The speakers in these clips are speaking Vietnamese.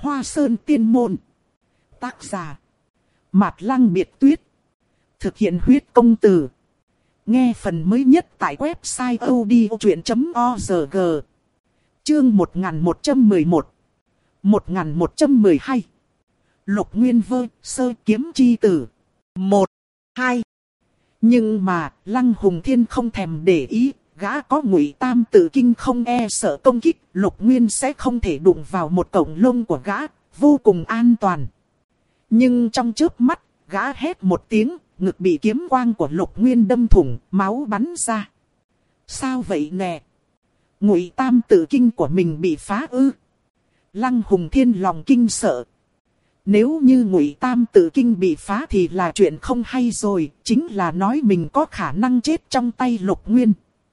Hoa Sơn Tiên Môn. Tác giả Mạt Lăng Biệt Tuyết. Thực hiện huyết công từ. Nghe phần mới nhất tại website odchuyện.org. Chương 1111 1112 Lục Nguyên Vơ Sơ Kiếm Chi Tử 1, 2. Nhưng mà Lăng Hùng Thiên không thèm để ý. Gã có Ngụy Tam Tự Kinh không e sợ công kích, Lục Nguyên sẽ không thể đụng vào một cổng lông của gã, vô cùng an toàn. Nhưng trong chớp mắt, gã hét một tiếng, ngực bị kiếm quang của Lục Nguyên đâm thủng, máu bắn ra. Sao vậy nè? Ngụy Tam Tự Kinh của mình bị phá ư? Lăng Hùng Thiên lòng kinh sợ. Nếu như Ngụy Tam Tự Kinh bị phá thì là chuyện không hay rồi, chính là nói mình có khả năng chết trong tay Lục Nguyên.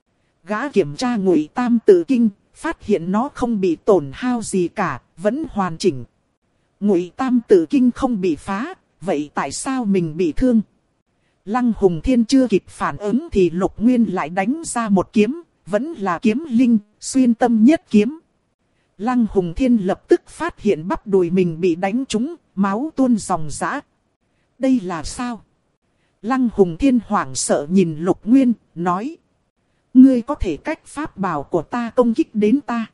Gã kiểm tra Ngụy Tam Tự Kinh, phát hiện nó không bị tổn hao gì cả, vẫn hoàn chỉnh. Ngụy Tam Tự Kinh không bị phá, vậy tại sao mình bị thương? Lăng Hùng Thiên chưa kịp phản ứng thì Lục Nguyên lại đánh ra một kiếm, vẫn là kiếm linh, xuyên tâm nhất kiếm. Lăng Hùng Thiên lập tức phát hiện bắp đùi mình bị đánh trúng, máu tuôn ròng rã. Đây là sao? Lăng Hùng Thiên hoảng sợ nhìn Lục Nguyên, nói: Ngươi có thể cách pháp bảo của ta công kích đến ta.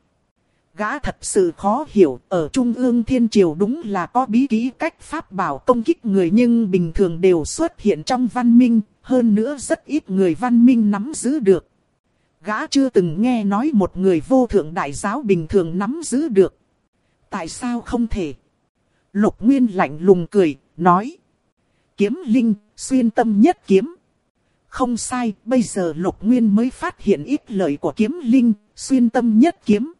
Gã thật sự khó hiểu, ở Trung ương Thiên Triều đúng là có bí kỹ cách pháp bảo công kích người nhưng bình thường đều xuất hiện trong văn minh, hơn nữa rất ít người văn minh nắm giữ được. Gã chưa từng nghe nói một người vô thượng đại giáo bình thường nắm giữ được. Tại sao không thể? Lục Nguyên lạnh lùng cười, nói: Kiếm linh, xuyên tâm nhất kiếm. Không sai, bây giờ Lục Nguyên mới phát hiện ít lợi của kiếm linh, xuyên tâm nhất kiếm.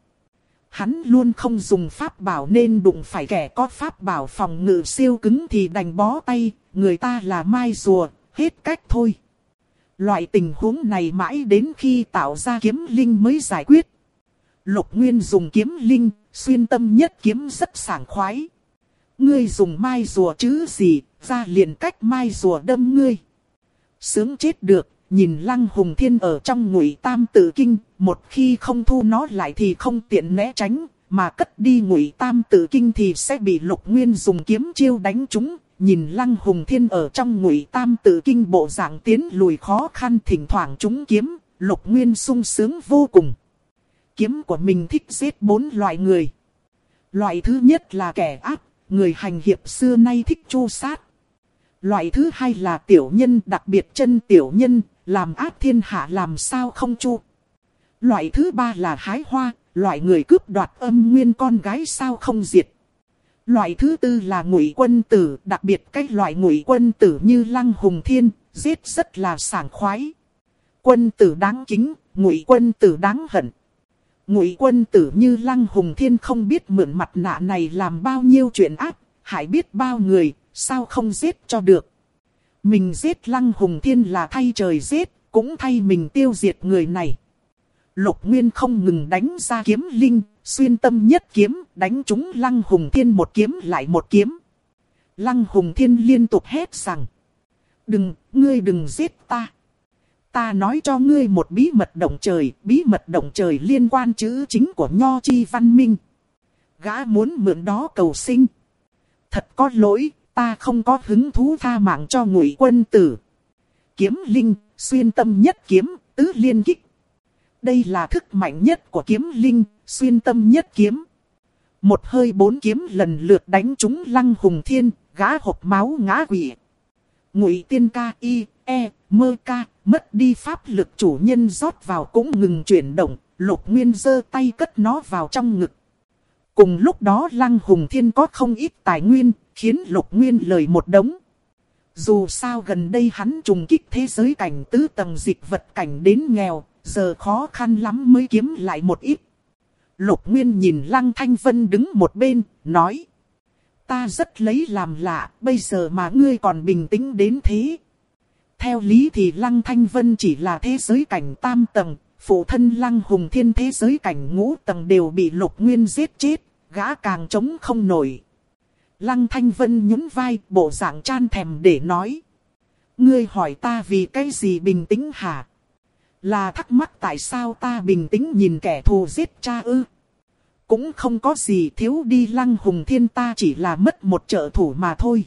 Hắn luôn không dùng pháp bảo nên đụng phải kẻ có pháp bảo phòng ngự siêu cứng thì đành bó tay, người ta là mai rùa, hết cách thôi. Loại tình huống này mãi đến khi tạo ra kiếm linh mới giải quyết. Lục Nguyên dùng kiếm linh, xuyên tâm nhất kiếm rất sảng khoái. Ngươi dùng mai rùa chứ gì, ra liền cách mai rùa đâm ngươi. Sướng chết được, nhìn Lăng Hùng Thiên ở trong Ngụy Tam Tự Kinh, một khi không thu nó lại thì không tiện né tránh, mà cất đi Ngụy Tam Tự Kinh thì sẽ bị Lục Nguyên dùng kiếm chiêu đánh trúng. Nhìn Lăng Hùng Thiên ở trong Ngụy Tam Tự Kinh bộ dạng tiến lùi khó khăn thỉnh thoảng trúng kiếm, Lục Nguyên sung sướng vô cùng. Kiếm của mình thích giết 4 loại người. Loại thứ nhất là kẻ ác, người hành hiệp xưa nay thích tru sát. Loại thứ hai là tiểu nhân, đặc biệt chân tiểu nhân, làm ác thiên hạ làm sao không chu. Loại thứ ba là hái hoa, loại người cướp đoạt âm nguyên con gái sao không diệt. Loại thứ tư là Ngụy Quân Tử, đặc biệt cái loại Ngụy Quân Tử như Lăng Hùng Thiên, giết rất là sảng khoái. Quân tử đáng kính, Ngụy Quân Tử đáng hận. Ngụy Quân Tử như Lăng Hùng Thiên không biết mượn mặt nạ này làm bao nhiêu chuyện ác, hại biết bao người, sao không giết cho được. Mình giết Lăng Hùng Thiên là thay trời giết, cũng thay mình tiêu diệt người này. Lục Nguyên không ngừng đánh ra kiếm linh, xuyên tâm nhất kiếm, đánh trúng Lăng Hùng Thiên một kiếm lại một kiếm. Lăng Hùng Thiên liên tục hét rằng: ngươi đừng giết ta. Ta nói cho ngươi một bí mật động trời liên quan chữ chính của Nho Chi văn minh. Gã muốn mượn đó cầu sinh. Thật có lỗi, ta không có hứng thú tha mạng cho Ngụy Quân Tử. Kiếm linh, xuyên tâm nhất kiếm, tứ liên kích. Đây là thức mạnh nhất của kiếm linh, xuyên tâm nhất kiếm. Một hơi 4 kiếm lần lượt đánh trúng Lăng Hùng Thiên, gã hộc máu ngã quỵ. Ngụy Tiên Ca y, mơ ca, mất đi pháp lực chủ nhân rót vào cũng ngừng chuyển động, Lục Nguyên giơ tay cất nó vào trong ngực. Cùng lúc đó Lăng Hùng Thiên có không ít tài nguyên, khiến Lục Nguyên lời một đống. Dù sao gần đây hắn trùng kích thế giới cảnh tứ tầng dịch vật cảnh đến nghèo, giờ khó khăn lắm mới kiếm lại một ít. Lục Nguyên nhìn Lăng Thanh Vân đứng một bên, nói: Ta rất lấy làm lạ, bây giờ mà ngươi còn bình tĩnh đến thế. Theo lý thì Lăng Thanh Vân chỉ là thế giới cảnh tam tầng, phụ thân Lăng Hùng Thiên thế giới cảnh ngũ tầng đều bị Lục Nguyên giết chết, gã càng chống không nổi. Lăng Thanh Vân nhún vai, bộ dạng chan thèm để nói: Ngươi hỏi ta vì cái gì bình tĩnh hả? Là thắc mắc tại sao ta bình tĩnh nhìn kẻ thù giết cha ư? cũng không có gì thiếu đi. Lăng Hùng Thiên ta chỉ là mất một trợ thủ mà thôi.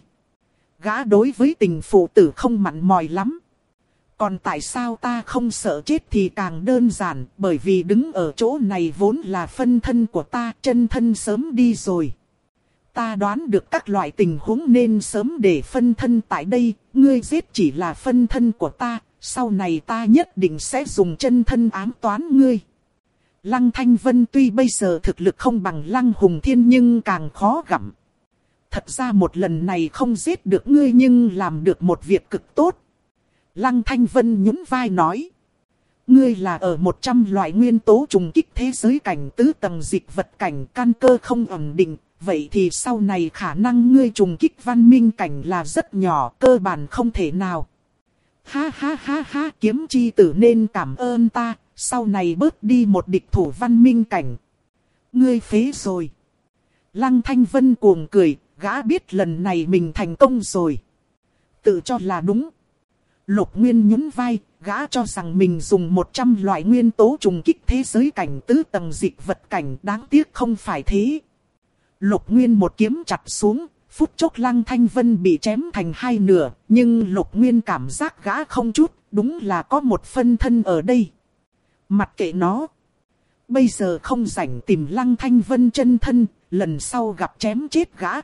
Gã đối với tình phụ tử không mặn mòi lắm. Còn tại sao ta không sợ chết thì càng đơn giản, bởi vì đứng ở chỗ này vốn là phân thân của ta, chân thân sớm đi rồi. Ta đoán được các loại tình huống nên sớm để phân thân tại đây, ngươi giết chỉ là phân thân của ta, sau này ta nhất định sẽ dùng chân thân ám toán ngươi. Lăng Thanh Vân tuy bây giờ thực lực không bằng Lăng Hùng Thiên nhưng càng khó gặm. Thật ra một lần này không giết được ngươi nhưng làm được một việc cực tốt. Lăng Thanh Vân nhún vai nói. Ngươi là ở 100 loại nguyên tố trùng kích thế giới cảnh tứ tầng dịch vật cảnh, căn cơ không ổn định. Vậy thì sau này khả năng ngươi trùng kích văn minh cảnh là rất nhỏ, cơ bản không thể nào. Ha ha ha ha, Kiếm Chi Tử nên cảm ơn ta, sau này bớt đi một địch thủ văn minh cảnh. Ngươi phế rồi. Lăng Thanh Vân cuồng cười, gã biết lần này mình thành công rồi. Tự cho là đúng. Lục Nguyên nhún vai, gã cho rằng mình dùng 100 loại nguyên tố trùng kích thế giới cảnh tứ tầng dịch vật cảnh, đáng tiếc không phải thế. Lục Nguyên một kiếm chặt xuống, phút chốc Lăng Thanh Vân bị chém thành hai nửa, nhưng Lục Nguyên cảm giác gã không chút, đúng là có một phân thân ở đây. Mặc kệ nó. Bây giờ không rảnh tìm Lăng Thanh Vân chân thân, lần sau gặp chém chết gã.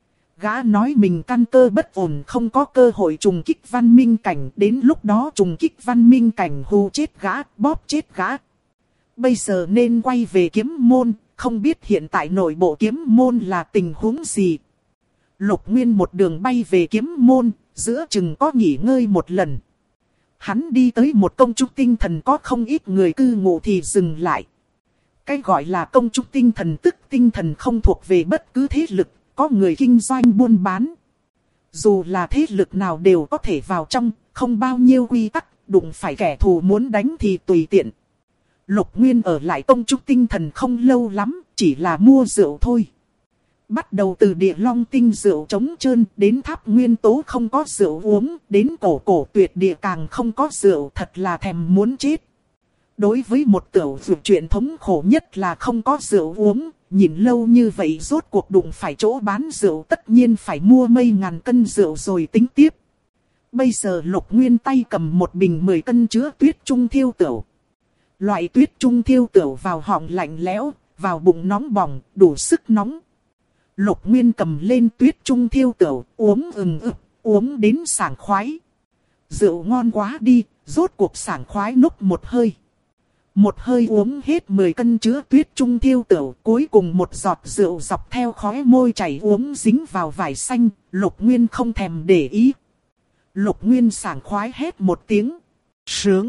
Gã nói mình căn cơ bất ổn, không có cơ hội trùng kích văn minh cảnh, đến lúc đó trùng kích văn minh cảnh hù chết gã, bóp chết gã. Bây giờ nên quay về kiếm môn, không biết hiện tại nội bộ kiếm môn là tình huống gì. Lục Nguyên một đường bay về kiếm môn, giữa chừng có nghỉ ngơi một lần. Hắn đi tới một công trúc tinh thần có không ít người cư ngụ thì dừng lại. Cái gọi là công trúc tinh thần tức tinh thần không thuộc về bất cứ thế lực, có người kinh doanh buôn bán. Dù là thế lực nào đều có thể vào trong, không bao nhiêu quy tắc, đụng phải kẻ thù muốn đánh thì tùy tiện. Lục Nguyên ở lại công trúc tinh thần không lâu lắm, chỉ là mua rượu thôi. Bắt đầu từ địa long tinh rượu trống trơn, đến tháp nguyên tố không có rượu uống, đến cổ tuyệt địa càng không có rượu, thật là thèm muốn chết. Đối với một tiểu dược truyền thống khổ nhất là không có rượu uống, nhìn lâu như vậy rốt cuộc đụng phải chỗ bán rượu tất nhiên phải mua mấy ngàn cân rượu rồi tính tiếp. Bây giờ Lục Nguyên tay cầm một bình 10 cân chứa tuyết trung thiêu tửu. Loại tuyết trung thiêu tửu vào họng lạnh lẽo, vào bụng nóng bỏng, đủ sức nóng. Lục Nguyên cầm lên tuyết trung thiêu tửu, uống uống đến sảng khoái. Rượu ngon quá đi, rốt cuộc sảng khoái nốc một hơi. Một hơi uống hết 10 cân chứa tuyết trung thiêu tửu, cuối cùng một giọt rượu dọc theo khóe môi chảy uống dính vào vải xanh, Lục Nguyên không thèm để ý. Lục Nguyên sảng khoái hét một tiếng. Sướng.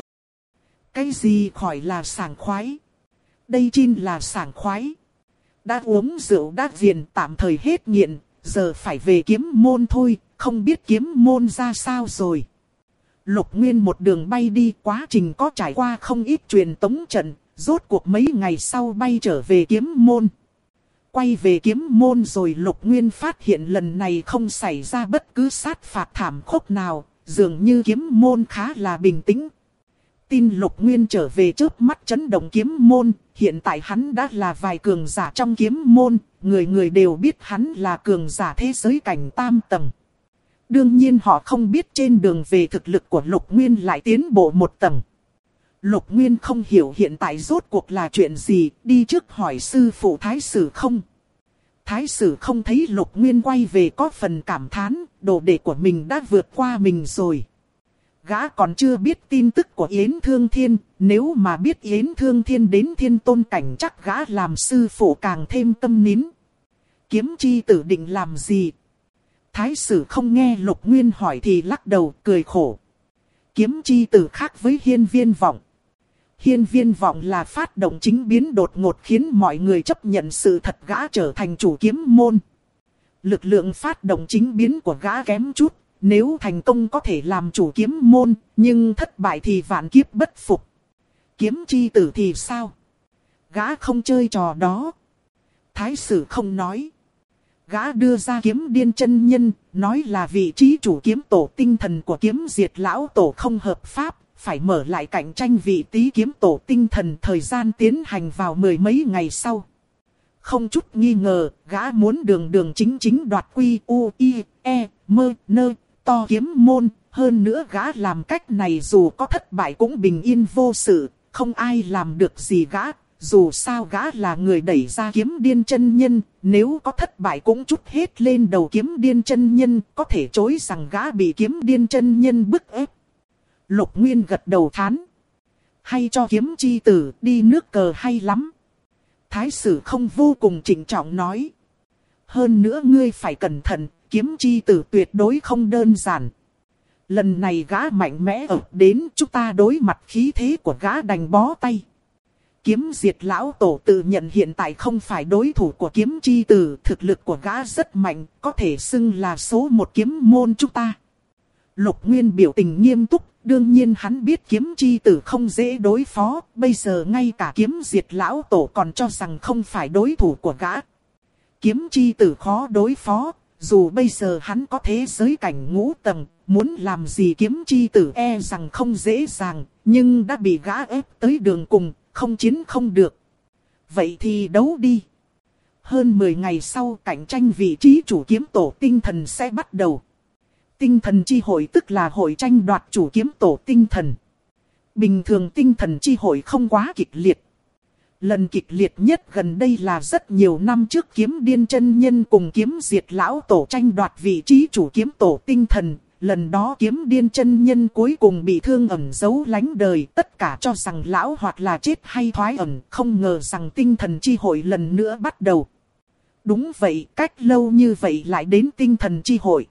Cái gì khỏi là sảng khoái? Đây chính là sảng khoái. Đã uống rượu đã viền tạm thời hết nghiện, giờ phải về kiếm môn thôi, không biết kiếm môn ra sao rồi. Lục Nguyên một đường bay đi, quá trình có trải qua không ít truyền tống trận, rốt cuộc mấy ngày sau bay trở về kiếm môn. Quay về kiếm môn rồi Lục Nguyên phát hiện lần này không xảy ra bất cứ sát phạt thảm khốc nào, dường như kiếm môn khá là bình tĩnh. Tin Lục Nguyên trở về chớp mắt chấn động kiếm môn, hiện tại hắn đã là vài cường giả trong kiếm môn, người người đều biết hắn là cường giả thế giới cảnh tam tầng. Đương nhiên họ không biết trên đường về thực lực của Lục Nguyên lại tiến bộ một tầng. Lục Nguyên không hiểu hiện tại rốt cuộc là chuyện gì, đi trước hỏi sư phụ Thái Sử Không. Thái Sử Không thấy Lục Nguyên quay về có phần cảm thán, đồ đệ của mình đã vượt qua mình rồi. Gã còn chưa biết tin tức của Yến Thương Thiên, nếu mà biết Yến Thương Thiên đến thiên tôn cảnh chắc gã làm sư phụ càng thêm tâm nín. Kiếm Chi Tử định làm gì? Thái Sử Không nghe Lục Nguyên hỏi thì lắc đầu cười khổ. Kiếm Chi Tử khác với Hiên Viên Vọng. Hiên Viên Vọng là phát động chính biến đột ngột khiến mọi người chấp nhận sự thật, gã trở thành chủ kiếm môn. Lực lượng phát động chính biến của gã kém chút, nếu thành công có thể làm chủ kiếm môn, nhưng thất bại thì vạn kiếp bất phục. Kiếm Chi Tử thì sao? Gã không chơi trò đó. Thái Sử Không nói. Gã đưa ra Kiếm Điên chân nhân, nói là vị trí chủ kiếm tổ tinh thần của Kiếm Diệt lão tổ không hợp pháp, phải mở lại cạnh tranh vị trí kiếm tổ tinh thần, thời gian tiến hành vào 10 mấy ngày sau. Không chút nghi ngờ, gã muốn đường đường chính chính đoạt quy u i e mơ nơ to kiếm môn. Hơn nữa gã làm cách này dù có thất bại cũng bình yên vô sự, không ai làm được gì gã. Dù sao gã là người đẩy ra Kiếm Điên chân nhân, nếu có thất bại cũng trút hết lên đầu Kiếm Điên chân nhân, có thể chối rằng gã bị Kiếm Điên chân nhân bức ép. Lục Nguyên gật đầu thán. Hay cho Kiếm Chi Tử đi nước cờ hay lắm. Thái sử không vô cùng trịnh trọng nói. Hơn nữa ngươi phải cẩn thận, Kiếm Chi Tử tuyệt đối không đơn giản. Lần này gã mạnh mẽ ập đến, chúng ta đối mặt khí thế của gã đành bó tay. Kiếm Diệt lão tổ tự nhận hiện tại không phải đối thủ của Kiếm Chi Tử, thực lực của gã rất mạnh, có thể xưng là số một kiếm môn chúng ta. Lục Nguyên biểu tình nghiêm túc, đương nhiên hắn biết Kiếm Chi Tử không dễ đối phó, bây giờ ngay cả Kiếm Diệt lão tổ còn cho rằng không phải đối thủ của gã. Kiếm Chi Tử khó đối phó, dù bây giờ hắn có thế giới cảnh ngũ tầng, muốn làm gì Kiếm Chi Tử e rằng không dễ dàng, nhưng đã bị gã ép tới đường cùng, không chiến không được. Vậy thì đấu đi. Hơn 10 ngày sau cạnh tranh vị trí chủ kiếm tổ tinh thần sẽ bắt đầu. Tinh thần chi hội tức là hội tranh đoạt chủ kiếm tổ tinh thần. Bình thường tinh thần chi hội không quá kịch liệt. Lần kịch liệt nhất gần đây là rất nhiều năm trước Kiếm Điên chân nhân cùng Kiếm Diệt lão tổ tranh đoạt vị trí chủ kiếm tổ tinh thần. Lần đó Kiếm Điên chân nhân cuối cùng bị thương ẩn giấu lánh đời, tất cả cho rằng lão hoặc là chết hay thoái ẩn, không ngờ rằng tinh thần chi hội lần nữa bắt đầu. Đúng vậy, cách lâu như vậy lại đến tinh thần chi hội.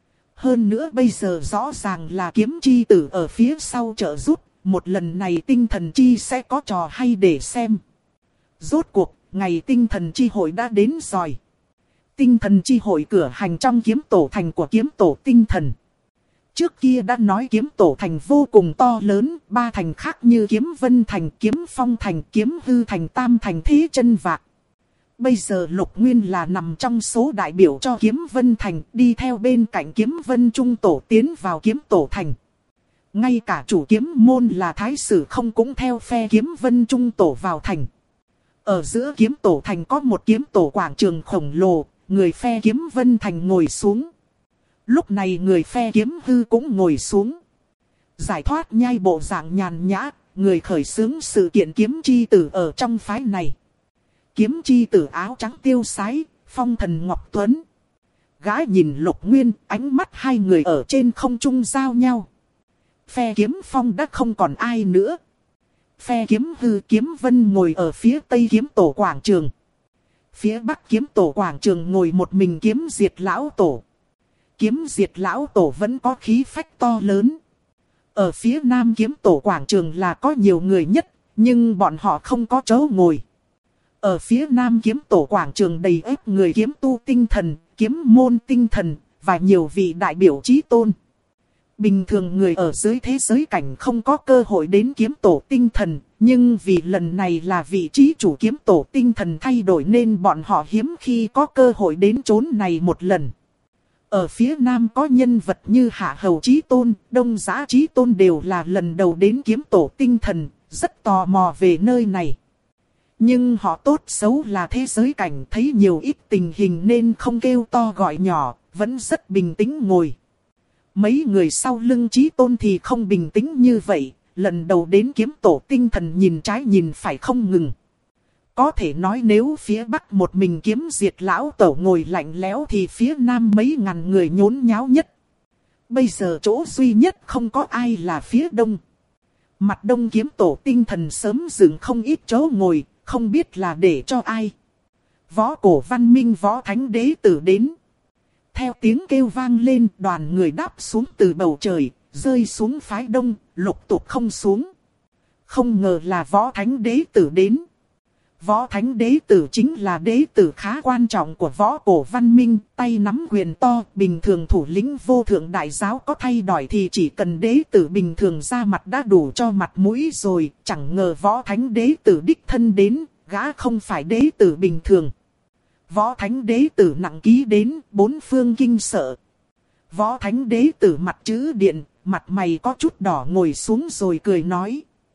Hơn nữa bây giờ rõ ràng là Kiếm Chi Tử ở phía sau trợ giúp, một lần này tinh thần chi sẽ có trò hay để xem. Rốt cuộc, ngày tinh thần chi hội đã đến rồi. Tinh thần chi hội cửa hành trong kiếm tổ thành của kiếm tổ tinh thần. Trước kia đã nói kiếm tổ thành vô cùng to lớn, 3 thành khác như kiếm vân thành, kiếm phong thành, kiếm hư thành, tam thành thế chân vạc. Bây giờ Lục Nguyên là nằm trong số đại biểu cho kiếm vân thành, đi theo bên cạnh kiếm vân trung tổ tiến vào kiếm tổ thành. Ngay cả chủ kiếm môn là thái sử không cũng theo phe kiếm vân trung tổ vào thành. Ở giữa kiếm tổ thành có một kiếm tổ quảng trường khổng lồ, người phe kiếm vân thành ngồi xuống. Lúc này người phe kiếm hư cũng ngồi xuống. Giải thoát nhai bộ dạng nhàn nhã, người khởi xướng sự kiện Kiếm Chi Tử ở trong phái này. Kiếm Chi Tử áo trắng tiêu sái, phong thần ngọc tuấn. Gã nhìn Lục Nguyên, ánh mắt hai người ở trên không trung giao nhau. Phe kiếm phong đã không còn ai nữa. Phe kiếm hư kiếm vân ngồi ở phía tây kiếm tổ quảng trường. Phía bắc kiếm tổ quảng trường ngồi một mình Kiếm Diệt lão tổ. Kiếm Diệt lão tổ vẫn có khí phách to lớn. Ở phía nam kiếm tổ quảng trường là có nhiều người nhất, nhưng bọn họ không có chỗ ngồi. Ở phía nam kiếm tổ quảng trường đầy ếp người kiếm tu tinh thần, kiếm môn tinh thần, và nhiều vị đại biểu chí tôn. Bình thường người ở dưới thế giới cảnh không có cơ hội đến kiếm tổ tinh thần, nhưng vì lần này là vị trí chủ kiếm tổ tinh thần thay đổi nên bọn họ hiếm khi có cơ hội đến chốn này một lần. Ở phía nam có nhân vật như Hạ Hầu Chí Tôn, Đông Giá Chí Tôn đều là lần đầu đến kiếm tổ tinh thần, rất tò mò về nơi này. Nhưng họ tốt xấu là thế giới cảnh thấy nhiều ít tình hình nên không kêu to gọi nhỏ, vẫn rất bình tĩnh ngồi. Mấy người sau lưng Chí Tôn thì không bình tĩnh như vậy, lần đầu đến kiếm tổ tinh thần nhìn trái nhìn phải không ngừng. Có thể nói nếu phía bắc một mình Kiếm Diệt lão tổ ngồi lạnh lẽo thì phía nam mấy ngàn người nhốn nháo nhất. Bây giờ chỗ duy nhất không có ai là phía đông. Mặt đông kiếm tổ tinh thần sớm dựng không ít chỗ ngồi, không biết là để cho ai. Võ cổ văn minh võ thánh đế tử đến. Theo tiếng kêu vang lên, đoàn người đáp xuống từ bầu trời, rơi xuống phái đông, lục tục không xuống. Không ngờ là võ thánh đế tử đến. Võ thánh đế tử chính là đế tử khá quan trọng của võ cổ văn minh, tay nắm quyền to, bình thường thủ lĩnh vô thượng đại giáo có thay đổi thì chỉ cần đế tử bình thường ra mặt đã đủ cho mặt mũi rồi, chẳng ngờ võ thánh đế tử đích thân đến, gã không phải đế tử bình thường. Võ thánh đế tử nặng ký đến, bốn phương kinh sợ. Võ thánh đế tử mặt chữ điện, mặt mày có chút đỏ ngồi xuống rồi cười nói.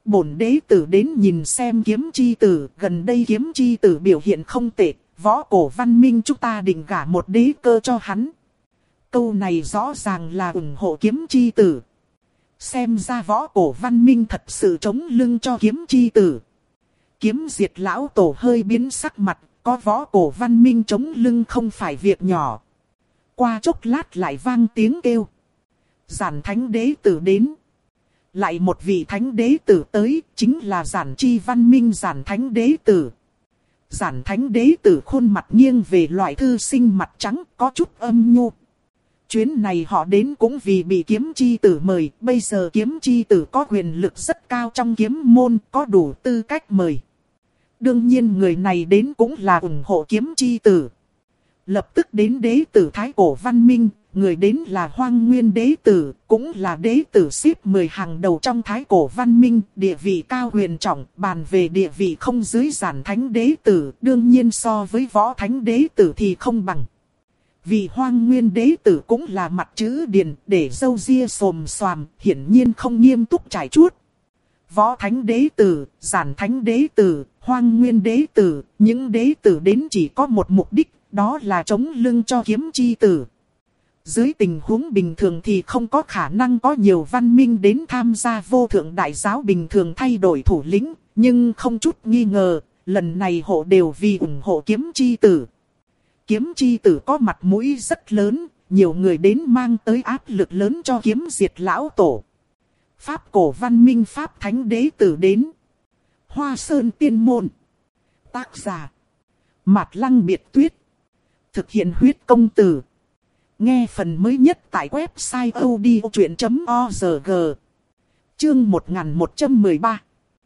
bổn đế tử đến nhìn xem kiếm chi tử, gần đây kiếm chi tử biểu hiện không tệ, võ cổ văn minh chúng ta định gả một đế cơ cho hắn. Câu này rõ ràng là ủng hộ kiếm chi tử. Xem ra võ cổ văn minh thật sự chống lưng cho kiếm chi tử. Kiếm diệt lão tổ hơi biến sắc mặt, có võ cổ văn minh chống lưng không phải việc nhỏ. Qua chốc lát lại vang tiếng kêu. Giản thánh đế tử đến. Lại một vị thánh đế tử tới, chính là giản chi văn minh giản thánh đế tử. Giản thánh đế tử khuôn mặt nghiêng về loại thư sinh mặt trắng, có chút âm nhu. Chuyến này họ đến cũng vì bị kiếm chi tử mời, bây giờ kiếm chi tử có quyền lực rất cao trong kiếm môn, có đủ tư cách mời. Đương nhiên người này đến cũng là ủng hộ kiếm chi tử. Lập tức đến đế tử Thái Cổ Văn Minh, người đến là Hoang Nguyên đế tử, cũng là đế tử xếp 10 hàng đầu trong Thái Cổ Văn Minh, địa vị cao huyền trọng, bàn về địa vị không dưới giản thánh đế tử, đương nhiên so với võ thánh đế tử thì không bằng. Vì Hoang Nguyên đế tử cũng là mặt chữ điền, để râu ria xồm xoàm, hiển nhiên không nghiêm túc trải chuốt. Võ thánh đế tử, giản thánh đế tử, Hoang Nguyên đế tử, những đế tử đến chỉ có một mục đích, đó là chống lưng cho kiếm chi tử. Dưới tình huống bình thường thì không có khả năng có nhiều văn minh đến tham gia vô thượng đại giáo bình thường thay đổi thủ lĩnh, nhưng không chút nghi ngờ, lần này hộ đều vì ủng hộ kiếm chi tử. Kiếm chi tử có mặt mũi rất lớn, nhiều người đến mang tới áp lực lớn cho kiếm diệt lão tổ. Pháp cổ văn minh Pháp thánh đế tử đến. Hoa Sơn Tiên Môn. Tác giả Mạt Lăng Biệt Tuyết. Thực hiện huyết công từ. Nghe phần mới nhất tại website odchuyện.org. Chương 1113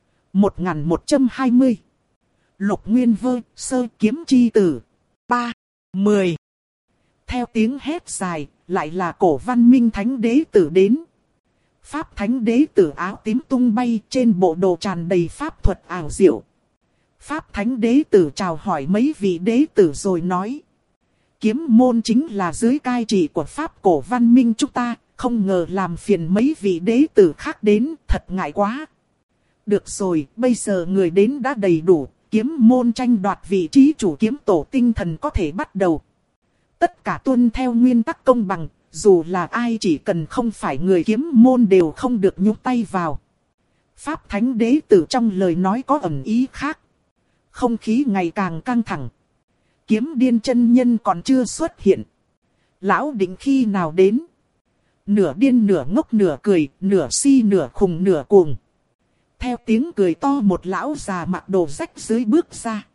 1120 Lục Nguyên Vơ Sơ Kiếm Chi Tử 3. 10. Theo tiếng hét dài, lại là cổ văn minh thánh đế tử đến. Pháp thánh đế tử áo tím tung bay, trên bộ đồ tràn đầy pháp thuật ảo diệu. Pháp thánh đế tử chào hỏi mấy vị đế tử rồi nói. Kiếm môn chính là dưới cai trị của Pháp cổ văn minh chúng ta, không ngờ làm phiền mấy vị đế tử khác đến, thật ngại quá. Được rồi, bây giờ người đến đã đầy đủ, kiếm môn tranh đoạt vị trí chủ kiếm tổ tinh thần có thể bắt đầu. Tất cả tuân theo nguyên tắc công bằng, dù là ai chỉ cần không phải người kiếm môn đều không được nhúc tay vào. Pháp thánh đế tử trong lời nói có ẩn ý khác. Không khí ngày càng căng thẳng. Kiếm điên chân nhân còn chưa xuất hiện. Lão định khi nào đến? Nửa điên nửa ngốc nửa cười, nửa si nửa khùng nửa cuồng. Theo tiếng cười to một lão già mặc đồ rách dưới bước ra.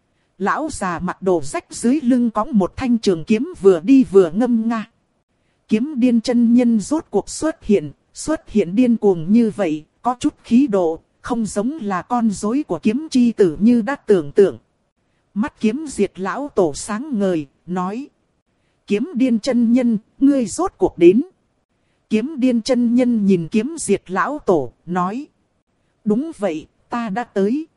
Lão già mặc đồ rách dưới lưng cõng một thanh trường kiếm vừa đi vừa ngâm nga. Kiếm điên chân nhân rốt cuộc xuất hiện điên cuồng như vậy, có chút khí độ, không giống là con rối của kiếm chi tử như đã tưởng tượng. Mắt kiếm diệt lão tổ sáng ngời, nói. Kiếm điên chân nhân, ngươi rốt cuộc đến. Kiếm điên chân nhân nhìn kiếm diệt lão tổ, nói. Đúng vậy, ta đã tới.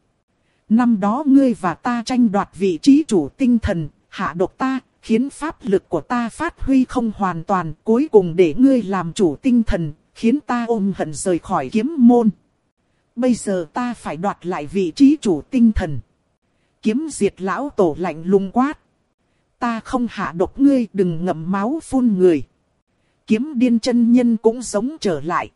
Năm đó ngươi và ta tranh đoạt vị trí chủ tinh thần, hạ độc ta, khiến pháp lực của ta phát huy không hoàn toàn, cuối cùng để ngươi làm chủ tinh thần, khiến ta ôm hận rời khỏi kiếm môn. Bây giờ ta phải đoạt lại vị trí chủ tinh thần. Kiếm diệt lão tổ lạnh lùng quát. Ta không hạ độc ngươi, đừng ngậm máu phun người. Kiếm điên chân nhân cũng giống trở lại.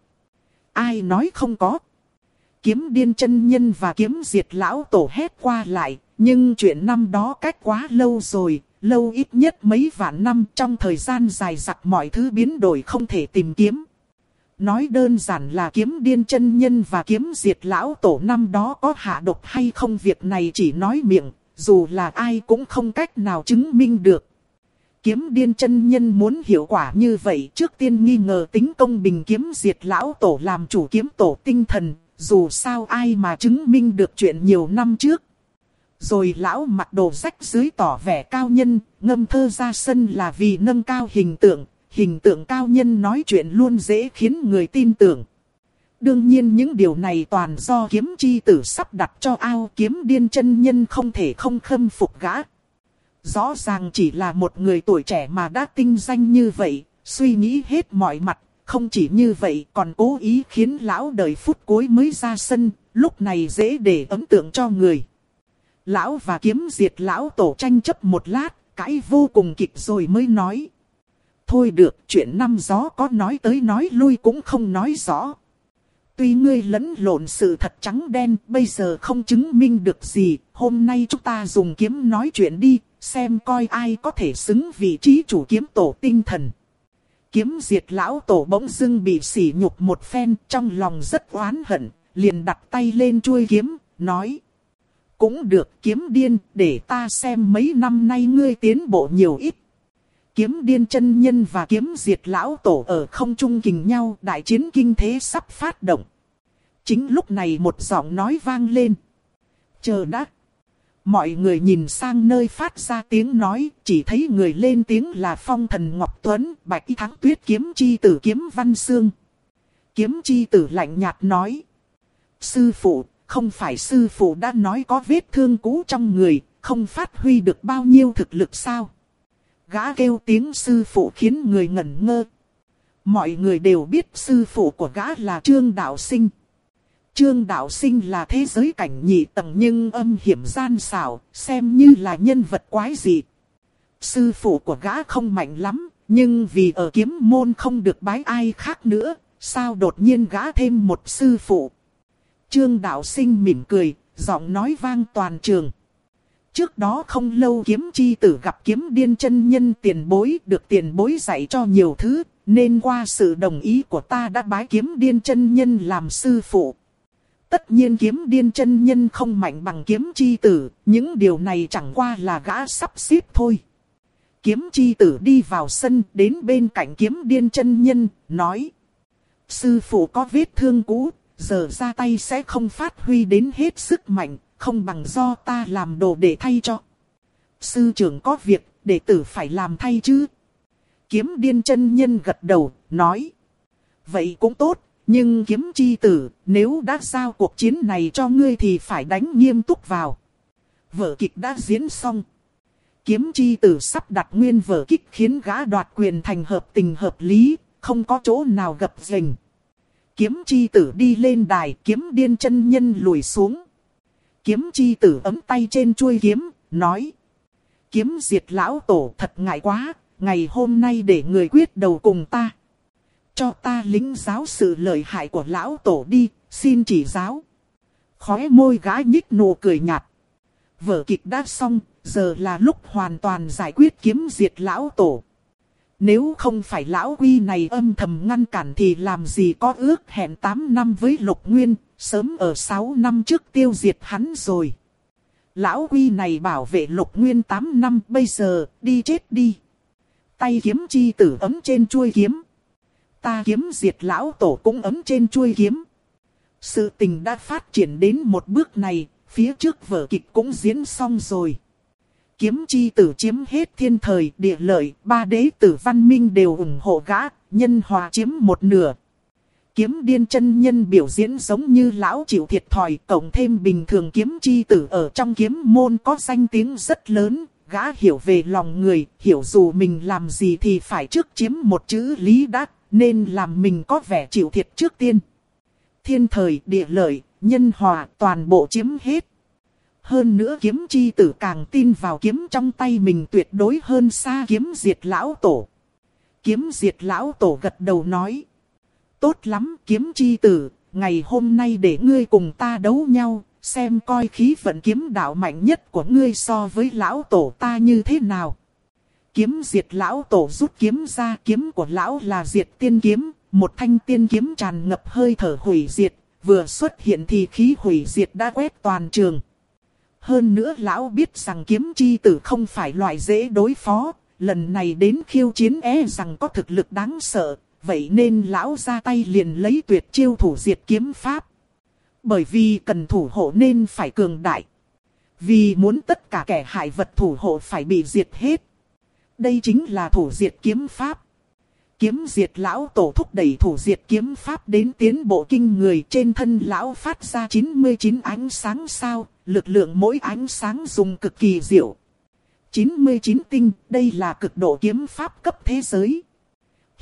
Ai nói không có. Kiếm điên chân nhân và kiếm diệt lão tổ hét qua lại, nhưng chuyện năm đó cách quá lâu rồi, lâu ít nhất mấy vạn năm, trong thời gian dài dặc mọi thứ biến đổi không thể tìm kiếm. Nói đơn giản là kiếm điên chân nhân và kiếm diệt lão tổ năm đó có hạ độc hay không, việc này chỉ nói miệng, dù là ai cũng không cách nào chứng minh được. Kiếm điên chân nhân muốn hiệu quả như vậy, trước tiên nghi ngờ tính công bình kiếm diệt lão tổ làm chủ kiếm tổ tinh thần, dù sao ai mà chứng minh được chuyện nhiều năm trước. Rồi lão mặc đồ rách dưới tỏ vẻ cao nhân, ngâm thơ ra sân là vì nâng cao hình tượng cao nhân nói chuyện luôn dễ khiến người tin tưởng. Đương nhiên những điều này toàn do kiếm chi tử sắp đặt cho ao, kiếm điên chân nhân không thể không khâm phục gã. Rõ ràng chỉ là một người tuổi trẻ mà đã tinh danh như vậy, suy nghĩ hết mọi mặt, không chỉ như vậy còn cố ý khiến lão đợi phút cuối mới ra sân, lúc này dễ để ấn tượng cho người. Lão và Kiếm Diệt lão tổ tranh chấp một lát, cãi vô cùng kịch rồi mới nói. Thôi được, chuyện năm gió có nói tới nói lui cũng không nói rõ. Tuy ngươi lẫn lộn sự thật trắng đen, bây giờ không chứng minh được gì, hôm nay chúng ta dùng kiếm nói chuyện đi, xem coi ai có thể xứng vị trí chủ kiếm tổ tinh thần. Kiếm Diệt lão tổ bỗng dưng bị sỉ nhục một phen, trong lòng rất oán hận, liền đặt tay lên chuôi kiếm, nói. Cũng được Kiếm Điên, để ta xem mấy năm nay ngươi tiến bộ nhiều ít. Kiếm Điên chân nhân và Kiếm Diệt lão tổ ở không trung kình nhau, đại chiến kinh thế sắp phát động. Chính lúc này một giọng nói vang lên. Chờ đã. Mọi người nhìn sang nơi phát ra tiếng nói, chỉ thấy người lên tiếng là Phong Thần Ngọc Tuấn, Bạch Y Thắng Tuyết Kiếm Chi Tử Kiếm Văn Xương. Kiếm Chi Tử lạnh nhạt nói. Sư phụ, không phải sư phụ đã nói có vết thương cũ trong người, không phát huy được bao nhiêu thực lực sao? Gã kêu tiếng sư phụ khiến người ngẩn ngơ. Mọi người đều biết sư phụ của gã là Trương Đạo Sinh. Trương Đạo Sinh là thế giới cảnh nhị tầng nhưng âm hiểm gian xảo, xem như là nhân vật quái dị. Sư phụ của gã không mạnh lắm, nhưng vì ở kiếm môn không được bái ai khác nữa, sao đột nhiên gã thêm một sư phụ? Trương Đạo Sinh mỉm cười, giọng nói vang toàn trường. Trước đó không lâu Kiếm Chi Tử gặp Kiếm Điên chân nhân tiền bối, được tiền bối dạy cho nhiều thứ, nên qua sự đồng ý của ta đã bái Kiếm Điên chân nhân làm sư phụ. Tất nhiên Kiếm Điên chân nhân không mạnh bằng Kiếm Chi Tử, những điều này chẳng qua là gã sắp xếp thôi. Kiếm Chi Tử đi vào sân, đến bên cạnh Kiếm Điên chân nhân, nói. Sư phụ có vết thương cũ, giờ ra tay sẽ không phát huy đến hết sức mạnh, không bằng do ta làm đồ để thay cho. Sư trưởng có việc, đệ tử phải làm thay chứ. Kiếm Điên chân nhân gật đầu, nói. Vậy cũng tốt, nhưng Kiếm Chi Tử, nếu đã giao cuộc chiến này cho ngươi thì phải đánh nghiêm túc vào. Vở kịch đã diễn xong. Kiếm Chi Tử sắp đặt nguyên vở kịch khiến gã đoạt quyền thành hợp tình hợp lý, không có chỗ nào gập ghềnh. Kiếm Chi Tử đi lên đài, Kiếm Điên chân nhân lùi xuống. Kiếm Chi Tử ấm tay trên chuôi kiếm, nói. Kiếm Diệt lão tổ thật ngại quá, ngày hôm nay để người quyết đầu cùng ta. Cho ta lĩnh giáo sự lợi hại của lão tổ đi, xin chỉ giáo. Khóe môi gã nhích nụ cười nhạt. Vở kịch đã xong, giờ là lúc hoàn toàn giải quyết Kiếm Diệt lão tổ. Nếu không phải lão quy này âm thầm ngăn cản thì làm gì có ước hẹn 8 năm với Lục Nguyên, sớm ở 6 năm trước tiêu diệt hắn rồi. Lão quy này bảo vệ Lục Nguyên 8 năm, bây giờ đi chết đi. Tay Kiếm Chi Tử ấm trên chuôi kiếm. Ta Kiếm Diệt lão tổ cũng ấm trên chuôi kiếm. Sự tình đã phát triển đến một bước này, phía trước vở kịch cũng diễn xong rồi. Kiếm Chi Tử chiếm hết thiên thời địa lợi, ba đế tử văn minh đều ủng hộ gã, nhân hòa chiếm một nửa. Kiếm Điên chân nhân biểu diễn giống như lão chịu thiệt thòi, cộng thêm bình thường Kiếm Chi Tử ở trong kiếm môn có danh tiếng rất lớn, gã hiểu về lòng người, hiểu dù mình làm gì thì phải trước chiếm một chữ lý đã, nên làm mình có vẻ chịu thiệt trước tiên. Thiên thời địa lợi, nhân hòa toàn bộ chiếm hết. Hơn nữa Kiếm Chi Tử càng tin vào kiếm trong tay mình tuyệt đối hơn xa Kiếm Diệt lão tổ. Kiếm Diệt lão tổ gật đầu nói. Tốt lắm Kiếm Chi Tử, ngày hôm nay để ngươi cùng ta đấu nhau, xem coi khí vận kiếm đạo mạnh nhất của ngươi so với lão tổ ta như thế nào. Kiếm Diệt lão tổ rút kiếm ra, kiếm của lão là Diệt Tiên Kiếm, một thanh tiên kiếm tràn ngập hơi thở hủy diệt, vừa xuất hiện thì khí hủy diệt đã quét toàn trường. Hơn nữa lão biết rằng Kiếm Chi Tử không phải loại dễ đối phó, lần này đến khiêu chiến rằng có thực lực đáng sợ, vậy nên lão ra tay liền lấy tuyệt chiêu thủ diệt kiếm pháp. Bởi vì cần thủ hộ nên phải cường đại. Vì muốn tất cả kẻ hại vật thủ hộ phải bị diệt hết. Đây chính là thủ diệt kiếm pháp. Kiếm Diệt lão tổ thúc đẩy thủ diệt kiếm pháp đến tiến bộ kinh người, trên thân lão phát ra 99 ánh sáng sao, lực lượng mỗi ánh sáng dùng cực kỳ diệu. 99 tinh, đây là cực độ kiếm pháp cấp thế giới.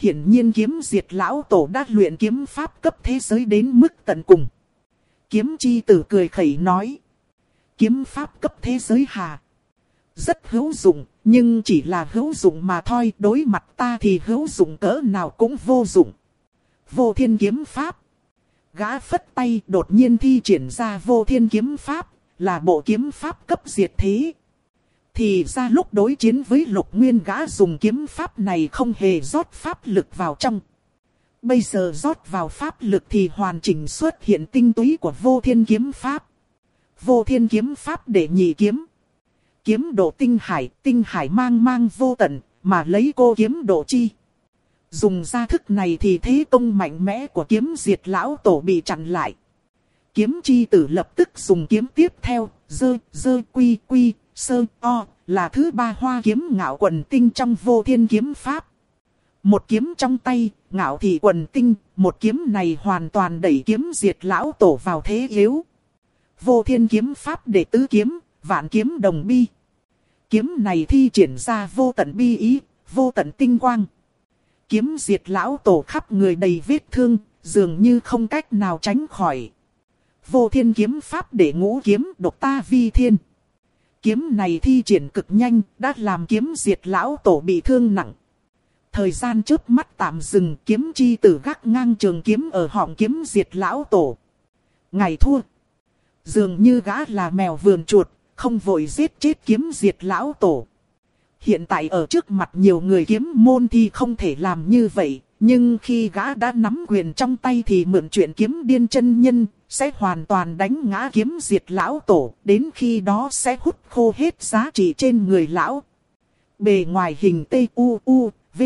hiển nhiên kiếm diệt lão tổ đã luyện kiếm pháp cấp thế giới đến mức tận cùng. Kiếm chi tử cười khẩy nói. Kiếm pháp cấp thế giới hà? Rất hữu dụng, nhưng chỉ là hữu dụng mà thôi. Đối mặt ta thì hữu dụng cỡ nào cũng vô dụng. Vô thiên kiếm pháp. Gã phất tay đột nhiên thi triển ra vô thiên kiếm pháp, là bộ kiếm pháp cấp diệt thế. Thì ra lúc đối chiến với Lục Nguyên, gã dùng kiếm pháp này không hề rót pháp lực vào trong. Bây giờ rót vào pháp lực thì hoàn chỉnh xuất hiện tinh túy của vô thiên kiếm pháp. Vô thiên kiếm pháp đệ nhị kiếm. Kiếm độ tinh hải mang mang vô tận, mà lấy cô kiếm độ chi. Dùng ra thức này thì thế công mạnh mẽ của kiếm diệt lão tổ bị chặn lại. Kiếm chi tử lập tức dùng kiếm tiếp theo, dơ quy, sơ o, là thứ ba hoa kiếm ngạo quần tinh trong vô thiên kiếm pháp. Một kiếm trong tay, ngạo thị quần tinh, một kiếm này hoàn toàn đẩy kiếm diệt lão tổ vào thế yếu. Vô thiên kiếm pháp đệ tứ kiếm, vạn kiếm đồng bi. Kiếm này thi triển ra vô tận bi ý, vô tận tinh quang. Kiếm diệt lão tổ khắp người đầy vết thương, dường như không cách nào tránh khỏi. Vô thiên kiếm pháp đệ ngũ kiếm độc ta vi thiên. Kiếm này thi triển cực nhanh, đã làm kiếm diệt lão tổ bị thương nặng. Thời gian chớp mắt tạm dừng, kiếm chi tử gác ngang trường kiếm ở họng kiếm diệt lão tổ. Ngài thua. Dường như gã là mèo vườn chuột, không vội giết chết kiếm diệt lão tổ. Hiện tại ở trước mặt nhiều người kiếm môn thì không thể làm như vậy. Nhưng khi gã đã nắm quyền trong tay thì mượn chuyện kiếm điên chân nhân, sẽ hoàn toàn đánh ngã kiếm diệt lão tổ. Đến khi đó sẽ hút khô hết giá trị trên người lão. Bề ngoài hình T-U-U,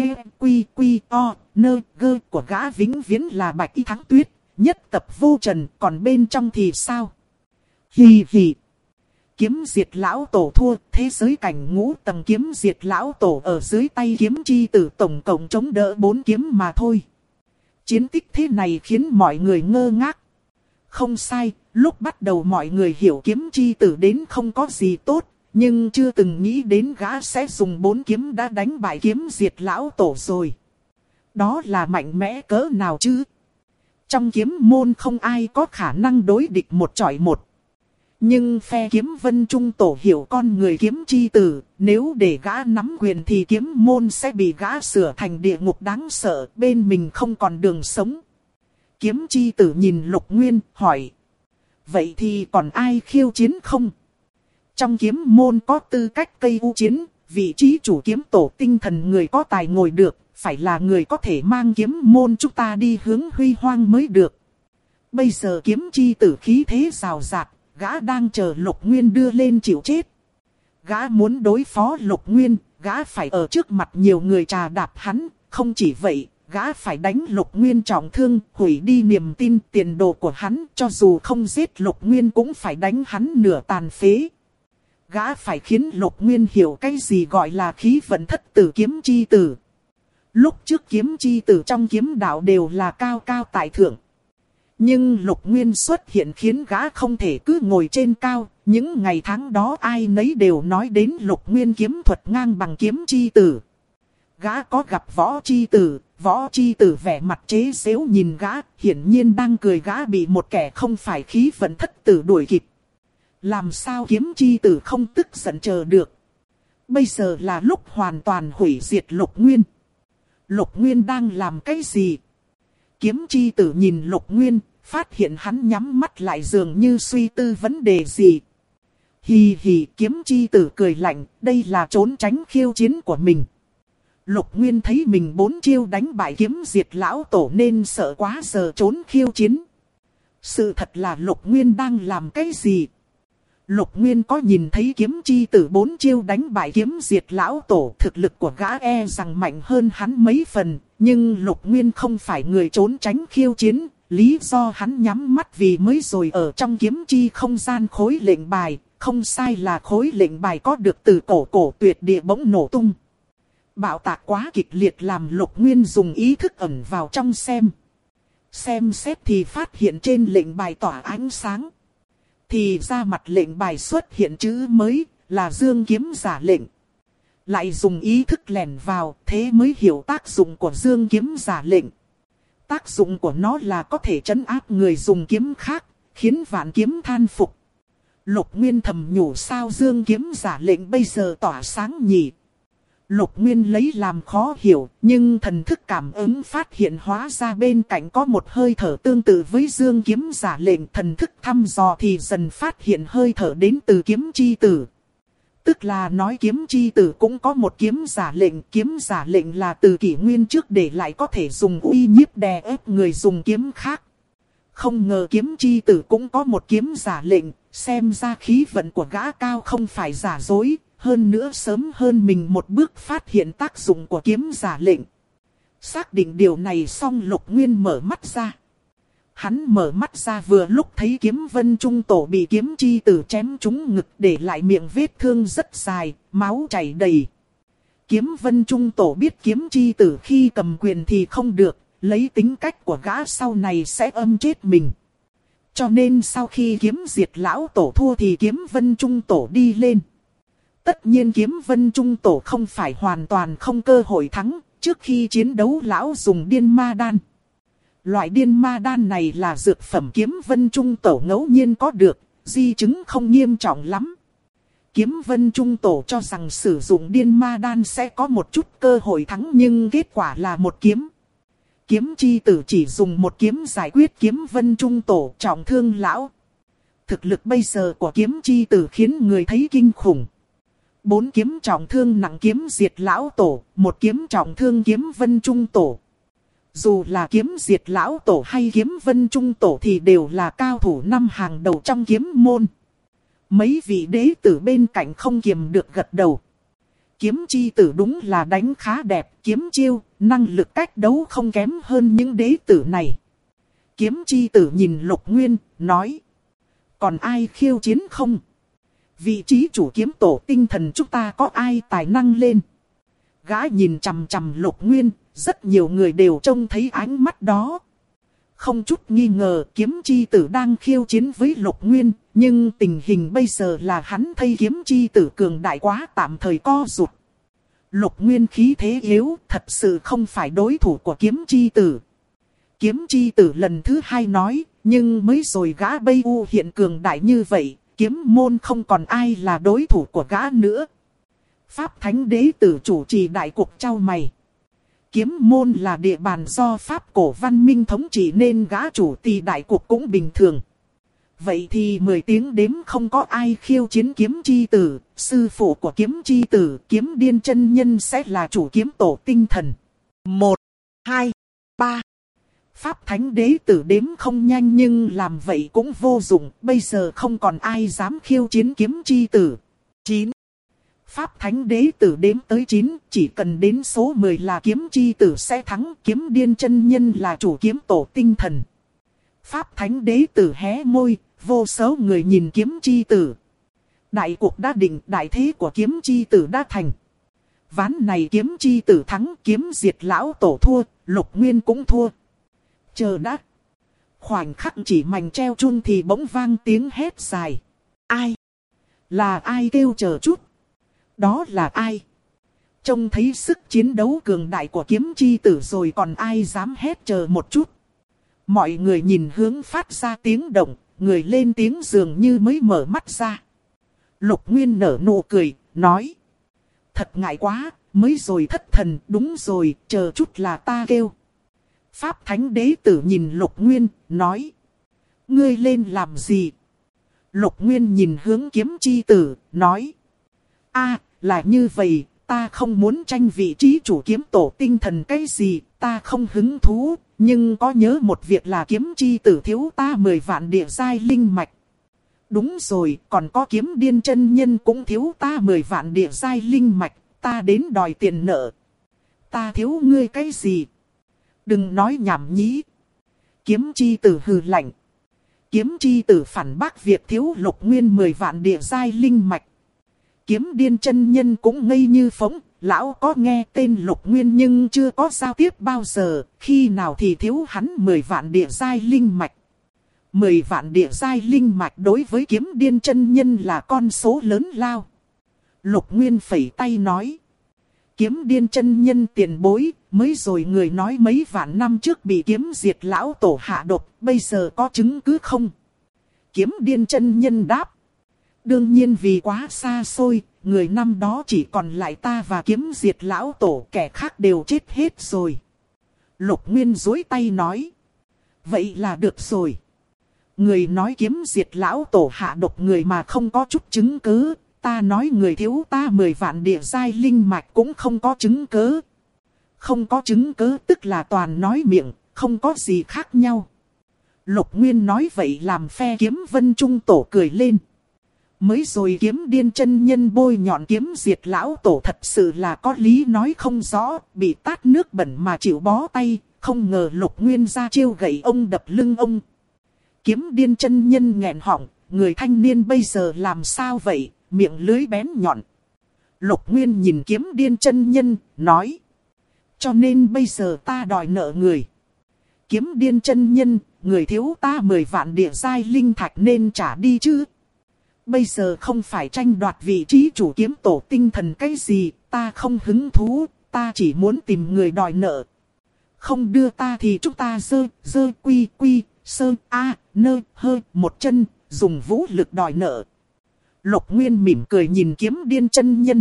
V-Q-Q-O, nơ gơ của gã vĩnh viễn là bạch y thắng tuyết, nhất tập vô trần, còn bên trong thì sao? Hì hì. Kiếm diệt lão tổ thua, thế giới cảnh ngũ tầng kiếm diệt lão tổ ở dưới tay kiếm chi tử tổng cộng chống đỡ 4 kiếm mà thôi. Chiến tích thế này khiến mọi người ngơ ngác. Không sai, lúc bắt đầu mọi người hiểu kiếm chi tử đến không có gì tốt, nhưng chưa từng nghĩ đến gã sẽ dùng 4 kiếm đã đánh bại kiếm diệt lão tổ rồi. Đó là mạnh mẽ cỡ nào chứ? Trong kiếm môn không ai có khả năng đối địch một chọi một. Nhưng phe kiếm vân trung tổ hiểu con người kiếm chi tử, nếu để gã nắm quyền thì kiếm môn sẽ bị gã sửa thành địa ngục đáng sợ, bên mình không còn đường sống. Kiếm chi tử nhìn Lục Nguyên, hỏi. Vậy thì còn ai khiêu chiến không? Trong kiếm môn có tư cách cây u chiến, vị trí chủ kiếm tổ tinh thần người có tài ngồi được, phải là người có thể mang kiếm môn chúng ta đi hướng huy hoang mới được. Bây giờ kiếm chi tử khí thế rào rạt. Gã đang chờ Lục Nguyên đưa lên chịu chết. Gã muốn đối phó Lục Nguyên, gã phải ở trước mặt nhiều người trà đạp hắn. Không chỉ vậy, gã phải đánh Lục Nguyên trọng thương, hủy đi niềm tin tiền đồ của hắn. Cho dù không giết Lục Nguyên cũng phải đánh hắn nửa tàn phế. Gã phải khiến Lục Nguyên hiểu cái gì gọi là khí vận thất tử kiếm chi tử. Lúc trước kiếm chi tử trong kiếm đạo đều là cao cao tại thượng. Nhưng Lục Nguyên xuất hiện khiến gã không thể cứ ngồi trên cao. Những ngày tháng đó ai nấy đều nói đến Lục Nguyên kiếm thuật ngang bằng kiếm chi tử. Gã có gặp võ chi tử vẻ mặt chế giễu nhìn gã, hiển nhiên đang cười gã bị một kẻ không phải khí vận thất tử đuổi kịp. Làm sao kiếm chi tử không tức giận chờ được. Bây giờ là lúc hoàn toàn hủy diệt Lục Nguyên. Lục Nguyên đang làm cái gì? Kiếm chi tử nhìn Lục Nguyên, phát hiện hắn nhắm mắt lại dường như suy tư vấn đề gì. Hì hì, kiếm chi tử cười lạnh, đây là trốn tránh khiêu chiến của mình. Lục Nguyên thấy mình 4 chiêu đánh bại kiếm diệt lão tổ nên sợ quá giờ trốn khiêu chiến. Sự thật là Lục Nguyên đang làm cái gì? Lục Nguyên có nhìn thấy kiếm chi tử 4 chiêu đánh bại kiếm diệt lão tổ, thực lực của gã e rằng mạnh hơn hắn mấy phần, nhưng Lục Nguyên không phải người trốn tránh khiêu chiến, lý do hắn nhắm mắt vì mới rồi ở trong kiếm chi không gian khối lệnh bài, không sai là khối lệnh bài có được từ cổ tuyệt địa bỗng nổ tung. Bạo tạc quá kịch liệt làm Lục Nguyên dùng ý thức ẩn vào trong xem xét thì phát hiện trên lệnh bài tỏa ánh sáng. Thì ra mặt lệnh bài xuất hiện chữ mới là dương kiếm giả lệnh. Lại dùng ý thức lẻn vào, thế mới hiểu tác dụng của dương kiếm giả lệnh. Tác dụng của nó là có thể trấn áp người dùng kiếm khác, khiến vạn kiếm than phục. Lục Nguyên thầm nhủ sao dương kiếm giả lệnh bây giờ tỏa sáng nhỉ. Lục Nguyên lấy làm khó hiểu, nhưng thần thức cảm ứng phát hiện hóa ra bên cạnh có một hơi thở tương tự với dương kiếm giả lệnh. Thần thức thăm dò thì dần phát hiện hơi thở đến từ kiếm chi tử. Tức là nói kiếm chi tử cũng có một kiếm giả lệnh. Kiếm giả lệnh là từ kỷ nguyên trước để lại có thể dùng uy nhiếp đè ép người dùng kiếm khác. Không ngờ kiếm chi tử cũng có một kiếm giả lệnh, xem ra khí vận của gã cao không phải giả dối. Hơn nữa sớm hơn mình một bước phát hiện tác dụng của kiếm giả lệnh. Xác định điều này xong Lục Nguyên mở mắt ra. Hắn mở mắt ra vừa lúc thấy kiếm vân trung tổ bị kiếm chi tử chém trúng ngực để lại miệng vết thương rất dài, máu chảy đầy. Kiếm vân trung tổ biết kiếm chi tử khi cầm quyền thì không được, lấy tính cách của gã sau này sẽ âm chết mình. Cho nên sau khi kiếm diệt lão tổ thua thì kiếm vân trung tổ đi lên. Tất nhiên kiếm vân trung tổ không phải hoàn toàn không cơ hội thắng, trước khi chiến đấu lão dùng điên ma đan. Loại điên ma đan này là dược phẩm kiếm vân trung tổ ngẫu nhiên có được, di chứng không nghiêm trọng lắm. Kiếm vân trung tổ cho rằng sử dụng điên ma đan sẽ có một chút cơ hội thắng nhưng kết quả là một kiếm. Kiếm chi tử chỉ dùng một kiếm giải quyết kiếm vân trung tổ trọng thương lão. Thực lực bây giờ của kiếm chi tử khiến người thấy kinh khủng. 4 kiếm trọng thương nặng kiếm diệt lão tổ, 1 kiếm trọng thương kiếm vân trung tổ. Dù là kiếm diệt lão tổ hay kiếm vân trung tổ thì đều là cao thủ năm hàng đầu trong kiếm môn. Mấy vị đế tử bên cạnh không kiềm được gật đầu. Kiếm chi tử đúng là đánh khá đẹp, kiếm chiêu, năng lực cách đấu không kém hơn những đế tử này. Kiếm chi tử nhìn Lục Nguyên, nói. Còn ai khiêu chiến không? Vị trí chủ kiếm tổ tinh thần chúng ta có ai tài năng lên? Gã nhìn chằm chằm Lục Nguyên, rất nhiều người đều trông thấy ánh mắt đó. Không chút nghi ngờ kiếm chi tử đang khiêu chiến với Lục Nguyên, nhưng tình hình bây giờ là hắn thấy kiếm chi tử cường đại quá tạm thời co rụt. Lục Nguyên khí thế yếu, thật sự không phải đối thủ của kiếm chi tử. Kiếm chi tử lần thứ 2 nói, nhưng mới rồi gã bây u hiện cường đại như vậy, kiếm môn không còn ai là đối thủ của gã nữa. Pháp Thánh Đế tử chủ trì đại cục chau mày. Kiếm môn là địa bàn do Pháp cổ văn minh thống trị nên gã chủ trì đại cục cũng bình thường. Vậy thì 10 tiếng đếm không có ai khiêu chiến kiếm chi tử, sư phụ của kiếm chi tử, kiếm điên chân nhân sẽ là chủ kiếm tổ tinh thần. 1, 2, 3. Pháp Thánh Đế tử đếm không nhanh nhưng làm vậy cũng vô dụng, bây giờ không còn ai dám khiêu chiến kiếm chi tử. 9. Pháp Thánh Đế tử đếm tới 9, chỉ cần đến số 10 là kiếm chi tử sẽ thắng, kiếm điên chân nhân là chủ kiếm tổ tinh thần. Pháp Thánh Đế tử hé môi, vô số người nhìn kiếm chi tử. Đại cuộc đã định, đại thế của kiếm chi tử đã thành. Ván này kiếm chi tử thắng, kiếm diệt lão tổ thua, Lục Nguyên cũng thua. Chờ đã. Khoảnh khắc chỉ mảnh treo chun thì bỗng vang tiếng hét dài. Ai? Là ai kêu chờ chút? Đó là ai? Trông thấy sức chiến đấu cường đại của kiếm chi tử rồi còn ai dám hét chờ một chút? Mọi người nhìn hướng phát ra tiếng động, người lên tiếng dường như mới mở mắt ra. Lục Nguyên nở nụ cười, nói. Thật ngại quá, mới rồi thất thần, đúng rồi, chờ chút là ta kêu. Pháp Thánh Đế tử nhìn Lục Nguyên, nói. Ngươi lên làm gì? Lục Nguyên nhìn hướng kiếm chi tử, nói. Là như vậy, ta không muốn tranh vị trí chủ kiếm tổ tinh thần cái gì, ta không hứng thú, nhưng có nhớ một việc là kiếm chi tử thiếu ta 10 vạn địa giai linh mạch. Đúng rồi, còn có kiếm điên chân nhân cũng thiếu ta 10 vạn địa giai linh mạch, ta đến đòi tiền nợ. Ta thiếu ngươi cái gì? Đừng nói nhảm nhí. Kiếm chi tử hừ lạnh. Kiếm chi tử phản bác việc thiếu Lục Nguyên 10 vạn địa giai linh mạch. Kiếm điên chân nhân cũng ngây như phỗng, lão có nghe tên Lục Nguyên nhưng chưa có giao tiếp bao giờ, khi nào thì thiếu hắn 10 vạn địa giai linh mạch. 10 vạn địa giai linh mạch đối với kiếm điên chân nhân là con số lớn lao. Lục Nguyên phẩy tay nói, Kiếm Điên chân nhân tiền bối, mới rồi người nói mấy vạn năm trước bị kiếm diệt lão tổ hạ độc, bây giờ có chứng cứ không? Kiếm Điên chân nhân đáp. Đương nhiên vì quá xa xôi, người năm đó chỉ còn lại ta và kiếm diệt lão tổ, kẻ khác đều chết hết rồi. Lục Nguyên duỗi tay nói. Vậy là được rồi. Người nói kiếm diệt lão tổ hạ độc người mà không có chút chứng cứ, ta nói người thiếu ta 10 vạn địa giai linh mạch cũng không có chứng cứ. Không có chứng cứ tức là toàn nói miệng, không có gì khác nhau. Lục Nguyên nói vậy làm phe Kiếm Vân Trung tổ cười lên. Mới rồi Kiếm Điên chân nhân bôi nhọn kiếm diệt lão tổ thật sự là có lý nói không rõ, bị tát nước bẩn mà chịu bó tay, không ngờ Lục Nguyên ra chiêu gậy ông đập lưng ông. Kiếm Điên chân nhân nghẹn họng, người thanh niên bây giờ làm sao vậy, miệng lưới bén nhọn. Lục Nguyên nhìn Kiếm Điên chân nhân, nói. Cho nên bây giờ ta đòi nợ người. Kiếm Điên chân nhân, người thiếu ta 10 vạn địa giai linh thạch nên trả đi chứ. Bây giờ không phải tranh đoạt vị trí chủ kiếm tổ tinh thần cái gì, ta không hứng thú, ta chỉ muốn tìm người đòi nợ. Không đưa ta thì chúng ta dơ quy, sơ, nơ, hơ, một chân, dùng vũ lực đòi nợ. Lục Nguyên mỉm cười nhìn Kiếm Điên chân nhân.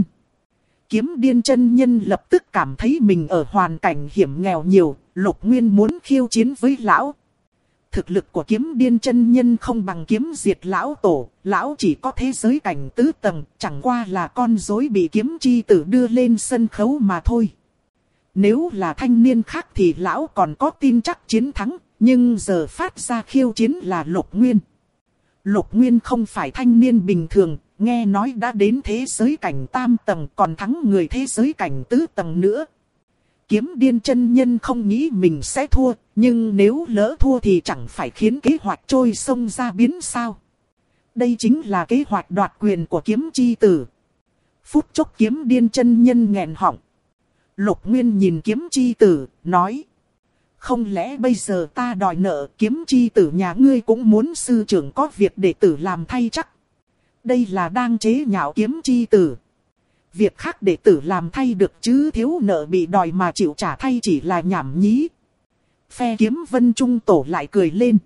Kiếm Điên chân nhân lập tức cảm thấy mình ở hoàn cảnh hiểm nghèo nhiều, Lục Nguyên muốn khiêu chiến với lão. Thực lực của Kiếm Điên chân nhân không bằng kiếm diệt lão tổ, lão chỉ có thế giới cảnh tứ tầng, chẳng qua là con rối bị kiếm chi tử đưa lên sân khấu mà thôi. Nếu là thanh niên khác thì lão còn có tin chắc chiến thắng, nhưng giờ phát ra khiêu chiến là Lục Nguyên. Lục Nguyên không phải thanh niên bình thường, nghe nói đã đến thế giới cảnh tam tầng còn thắng người thế giới cảnh tứ tầng nữa. Kiếm Điên chân nhân không nghĩ mình sẽ thua, nhưng nếu lỡ thua thì chẳng phải khiến kế hoạch trôi sông ra biến sao. Đây chính là kế hoạch đoạt quyền của kiếm chi tử. Phút chốc Kiếm Điên chân nhân nghẹn họng. Lục Nguyên nhìn kiếm chi tử, nói. Không lẽ bây giờ ta đòi nợ kiếm chi tử nhà ngươi cũng muốn sư trưởng có việc để tử làm thay chắc. Đây là đang chế nhạo kiếm chi tử. Việc khác đệ tử làm thay được chứ thiếu nợ bị đòi mà chịu trả thay chỉ là nhảm nhí. Phe Kiếm Vân Trung tổ lại cười lên.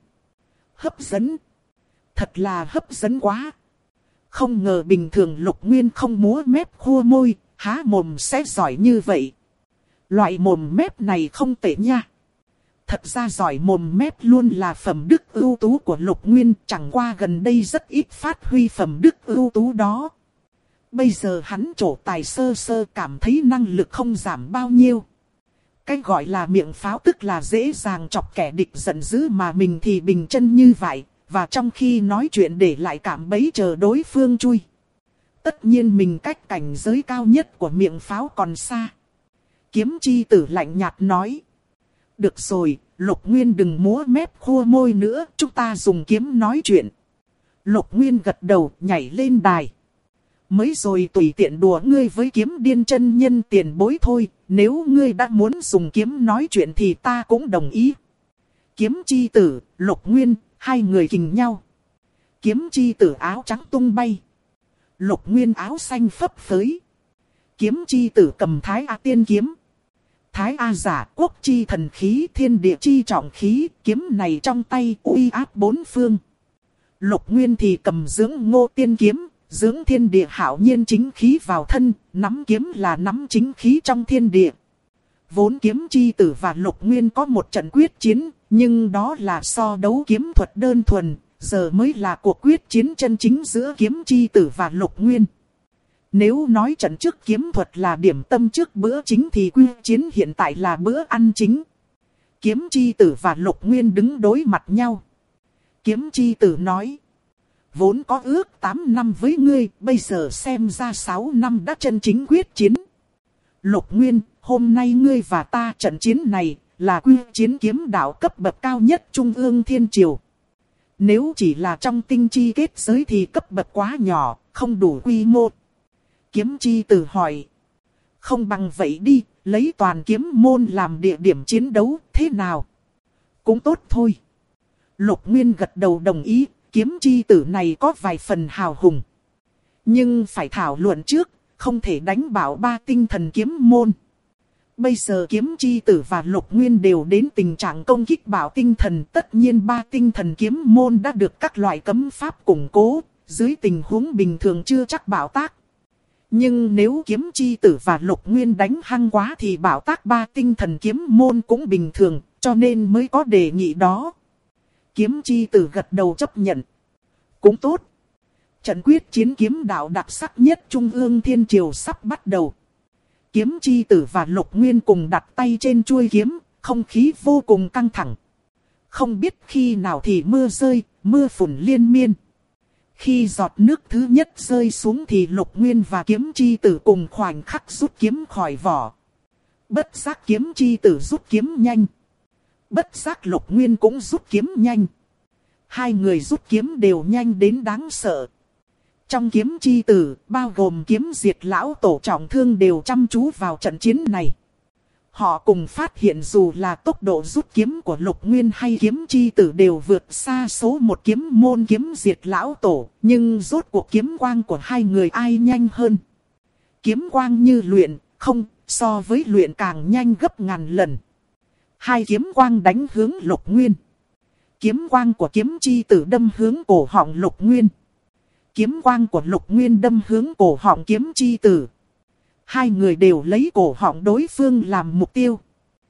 Hấp dẫn. Thật là hấp dẫn quá. Không ngờ bình thường Lục Nguyên không múa mép khua môi, há mồm sẽ giỏi như vậy. Loại mồm mép này không tệ nha. Thật ra giỏi mồm mép luôn là phẩm đức ưu tú của Lục Nguyên, chẳng qua gần đây rất ít phát huy phẩm đức ưu tú đó. Bây giờ hắn trổ tài sơ sơ cảm thấy năng lực không giảm bao nhiêu. Cái gọi là miệng pháo tức là dễ dàng chọc kẻ địch giận dữ mà mình thì bình chân như vậy, và trong khi nói chuyện để lại cảm bẫy chờ đối phương chui. Tất nhiên mình cách cảnh giới cao nhất của miệng pháo còn xa. Kiếm chi tử lạnh nhạt nói. Được rồi, Lục Nguyên đừng múa mép khua môi nữa, chúng ta dùng kiếm nói chuyện. Lục Nguyên gật đầu nhảy lên đài. Mới rồi tùy tiện đùa ngươi với Kiếm Điên chân nhân tiền bối thôi, nếu ngươi đã muốn dùng kiếm nói chuyện thì ta cũng đồng ý. Kiếm chi tử, Lục Nguyên, hai người kình nhau. Kiếm chi tử áo trắng tung bay. Lục Nguyên áo xanh phấp phới. Kiếm chi tử cầm Thái A tiên kiếm. Thái A giả quốc chi thần khí thiên địa chi trọng khí, kiếm này trong tay uy áp bốn phương. Lục Nguyên thì cầm dưỡng ngô tiên kiếm, dưỡng thiên địa hạo nhiên chính khí vào thân, nắm kiếm là nắm chính khí trong thiên địa. Vốn kiếm chi tử và Lục Nguyên có một trận quyết chiến, nhưng đó là so đấu kiếm thuật đơn thuần, giờ mới là cuộc quyết chiến chân chính giữa kiếm chi tử và Lục Nguyên. Nếu nói trận trước kiếm thuật là điểm tâm trước bữa chính thì quyết chiến hiện tại là bữa ăn chính. Kiếm chi tử và Lục Nguyên đứng đối mặt nhau. Kiếm chi tử nói. Vốn có ước 8 năm với ngươi, bây giờ xem ra 6 năm đã chân chính quyết chiến. Lục Nguyên, hôm nay ngươi và ta trận chiến này là quyết chiến kiếm đạo cấp bậc cao nhất Trung ương Thiên Triều. Nếu chỉ là trong tinh chi kết giới thì cấp bậc quá nhỏ, không đủ quy mô. Kiếm chi tử hỏi. Không bằng vậy đi, lấy toàn kiếm môn làm địa điểm chiến đấu, thế nào? Cũng tốt thôi. Lục Nguyên gật đầu đồng ý, kiếm chi tử này có vài phần hào hùng. Nhưng phải thảo luận trước, không thể đánh bại ba tinh thần kiếm môn. Bây giờ kiếm chi tử và Lục Nguyên đều đến tình trạng công kích bảo tinh thần. Tất nhiên ba tinh thần kiếm môn đã được các loại cấm pháp củng cố, dưới tình huống bình thường chưa chắc bạo tác. Nhưng nếu kiếm chi tử và Lục Nguyên đánh hăng quá thì bạo tác ba tinh thần kiếm môn cũng bình thường, cho nên mới có đề nghị đó. Kiếm chi tử gật đầu chấp nhận. Cũng tốt. Trận quyết chiến kiếm đạo đặc sắc nhất Trung ương Thiên Triều sắp bắt đầu. Kiếm chi tử và Lục Nguyên cùng đặt tay trên chuôi kiếm, không khí vô cùng căng thẳng. Không biết khi nào thì mưa rơi, mưa phùn liên miên. Khi giọt nước thứ nhất rơi xuống thì Lục Nguyên và kiếm chi tử cùng khoảnh khắc rút kiếm khỏi vỏ. Bất giác kiếm chi tử rút kiếm nhanh. Bất giác Lục Nguyên cũng rút kiếm nhanh. Hai người rút kiếm đều nhanh đến đáng sợ. Trong kiếm chi tử, bao gồm kiếm diệt lão tổ trọng thương đều chăm chú vào trận chiến này. Họ cùng phát hiện dù là tốc độ rút kiếm của Lục Nguyên hay kiếm chi tử đều vượt xa số một kiếm môn kiếm diệt lão tổ. Nhưng rốt cuộc kiếm quang của hai người ai nhanh hơn? Kiếm quang như luyện, không, so với luyện càng nhanh gấp ngàn lần. Hai kiếm quang đánh hướng Lục Nguyên. Kiếm quang của kiếm chi tử đâm hướng cổ họng Lục Nguyên. Kiếm quang của Lục Nguyên đâm hướng cổ họng kiếm chi tử. Hai người đều lấy cổ họng đối phương làm mục tiêu.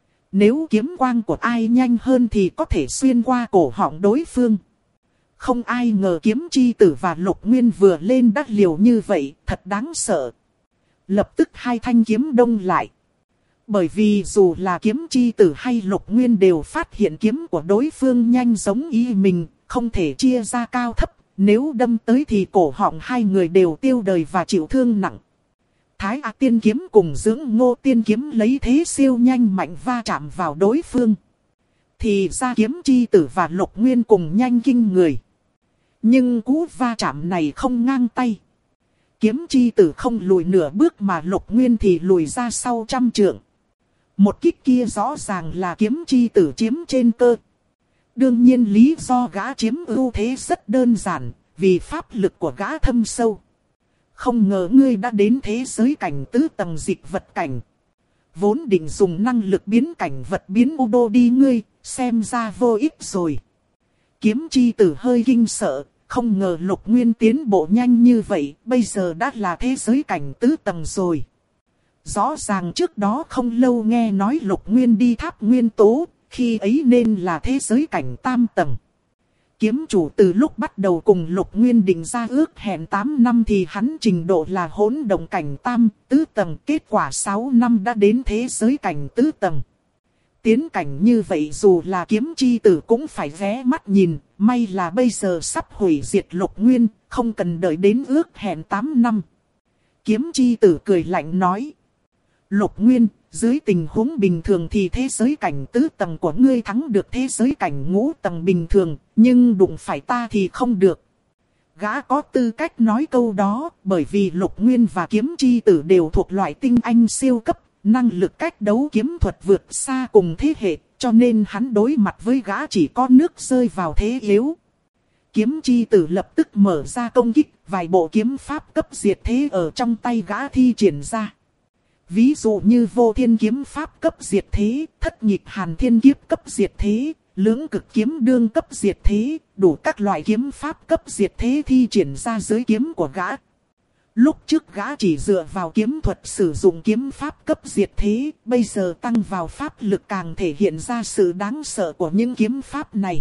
Nếu kiếm quang của ai nhanh hơn thì có thể xuyên qua cổ họng đối phương. Không ai ngờ kiếm chi tử và Lục Nguyên vừa lên đắt liều như vậy, thật đáng sợ. Lập tức hai thanh kiếm đông lại. Bởi vì dù là kiếm chi tử hay Lục Nguyên đều phát hiện kiếm của đối phương nhanh giống ý mình, không thể chia ra cao thấp. Nếu đâm tới thì cổ họng hai người đều tiêu đời và chịu thương nặng. Thái A tiên kiếm cùng Dưỡng Ngô tiên kiếm lấy thế siêu nhanh mạnh va chạm vào đối phương. Thì ra kiếm chi tử và Lục Nguyên cùng nhanh kinh người. Nhưng cú va chạm này không ngang tay. Kiếm chi tử không lùi nửa bước mà Lục Nguyên thì lùi ra sau 100 trượng. Một kích kia rõ ràng là kiếm chi tử chiếm trên cơ. Đương nhiên lý do gã chiếm ưu thế rất đơn giản, vì pháp lực của gã thâm sâu. Không ngờ ngươi đã đến thế giới cảnh tứ tầng dịch vật cảnh. Vốn định dùng năng lực biến cảnh vật biến Udo đi ngươi, xem ra vô ích rồi. Kiếm chi tử hơi kinh sợ, không ngờ Lục Nguyên tiến bộ nhanh như vậy, bây giờ đã là thế giới cảnh tứ tầng rồi. Rõ ràng trước đó không lâu nghe nói Lục Nguyên đi tháp nguyên tố, khi ấy nên là thế giới cảnh tam tầng. Kiếm chủ từ lúc bắt đầu cùng Lục Nguyên định ra ước hẹn 8 năm thì hắn trình độ là hỗn động cảnh tam, tứ tầng. Kết quả 6 năm đã đến thế giới cảnh tứ tầng. Tiến cảnh như vậy dù là kiếm chi tử cũng phải ghé mắt nhìn. May là bây giờ sắp hủy diệt Lục Nguyên, không cần đợi đến ước hẹn 8 năm. Kiếm chi tử cười lạnh nói. Lục Nguyên, dưới tình huống bình thường thì thế giới cảnh tứ tầng của ngươi thắng được thế giới cảnh ngũ tầng bình thường, nhưng đụng phải ta thì không được. Gã có tư cách nói câu đó, bởi vì Lục Nguyên và kiếm chi tử đều thuộc loại tinh anh siêu cấp, năng lực cách đấu kiếm thuật vượt xa cùng thế hệ, cho nên hắn đối mặt với gã chỉ có nước rơi vào thế yếu. Kiếm chi tử lập tức mở ra công kích, vài bộ kiếm pháp cấp diệt thế ở trong tay gã thi triển ra. Ví dụ như vô thiên kiếm pháp cấp diệt thế, thất nhịp hàn thiên kiếp cấp diệt thế, lưỡng cực kiếm đương cấp diệt thế, đủ các loại kiếm pháp cấp diệt thế thi triển ra dưới kiếm của gã. Lúc trước gã chỉ dựa vào kiếm thuật sử dụng kiếm pháp cấp diệt thế, bây giờ tăng vào pháp lực càng thể hiện ra sự đáng sợ của những kiếm pháp này.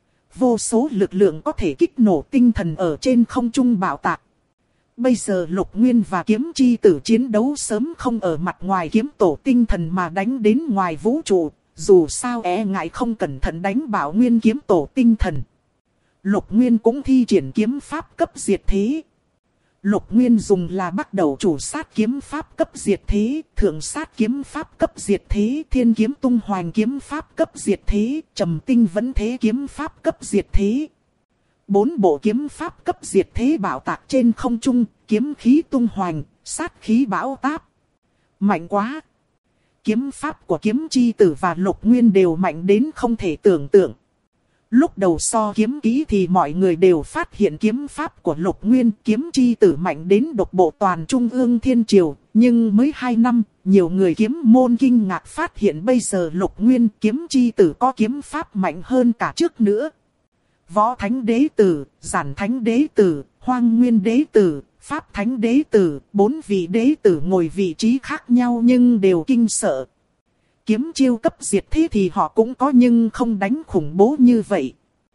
Vô số lực lượng có thể kích nổ tinh thần ở trên không trung bạo tạc. Bây giờ Lục Nguyên và kiếm chi tử chiến đấu sớm không ở mặt ngoài kiếm tổ tinh thần mà đánh đến ngoài vũ trụ, dù sao e ngại không cẩn thận đánh bảo Nguyên kiếm tổ tinh thần. Lục Nguyên cũng thi triển kiếm pháp cấp diệt thế. Lục Nguyên dùng là bắt đầu chủ sát kiếm pháp cấp diệt thế, thượng sát kiếm pháp cấp diệt thế, thiên kiếm tung hoành kiếm pháp cấp diệt thế, trầm tinh vẫn thế kiếm pháp cấp diệt thế. 4 bộ kiếm pháp cấp diệt thế bạo tạc trên không trung, kiếm khí tung hoành, sát khí bão táp. Mạnh quá! Kiếm pháp của kiếm chi tử và Lục Nguyên đều mạnh đến không thể tưởng tượng. Lúc đầu so kiếm kỹ thì mọi người đều phát hiện kiếm pháp của Lục Nguyên kiếm chi tử mạnh đến độc bộ toàn Trung ương Thiên Triều. Nhưng mới 2 năm, nhiều người kiếm môn kinh ngạc phát hiện bây giờ Lục Nguyên kiếm chi tử có kiếm pháp mạnh hơn cả trước nữa. Võ Thánh Đế Tử, Giản Thánh Đế Tử, Hoang Nguyên Đế Tử, Pháp Thánh Đế Tử, 4 vị đế tử ngồi vị trí khác nhau nhưng đều kinh sợ. Kiếm chiêu cấp diệt thế thì họ cũng có nhưng không đánh khủng bố như vậy.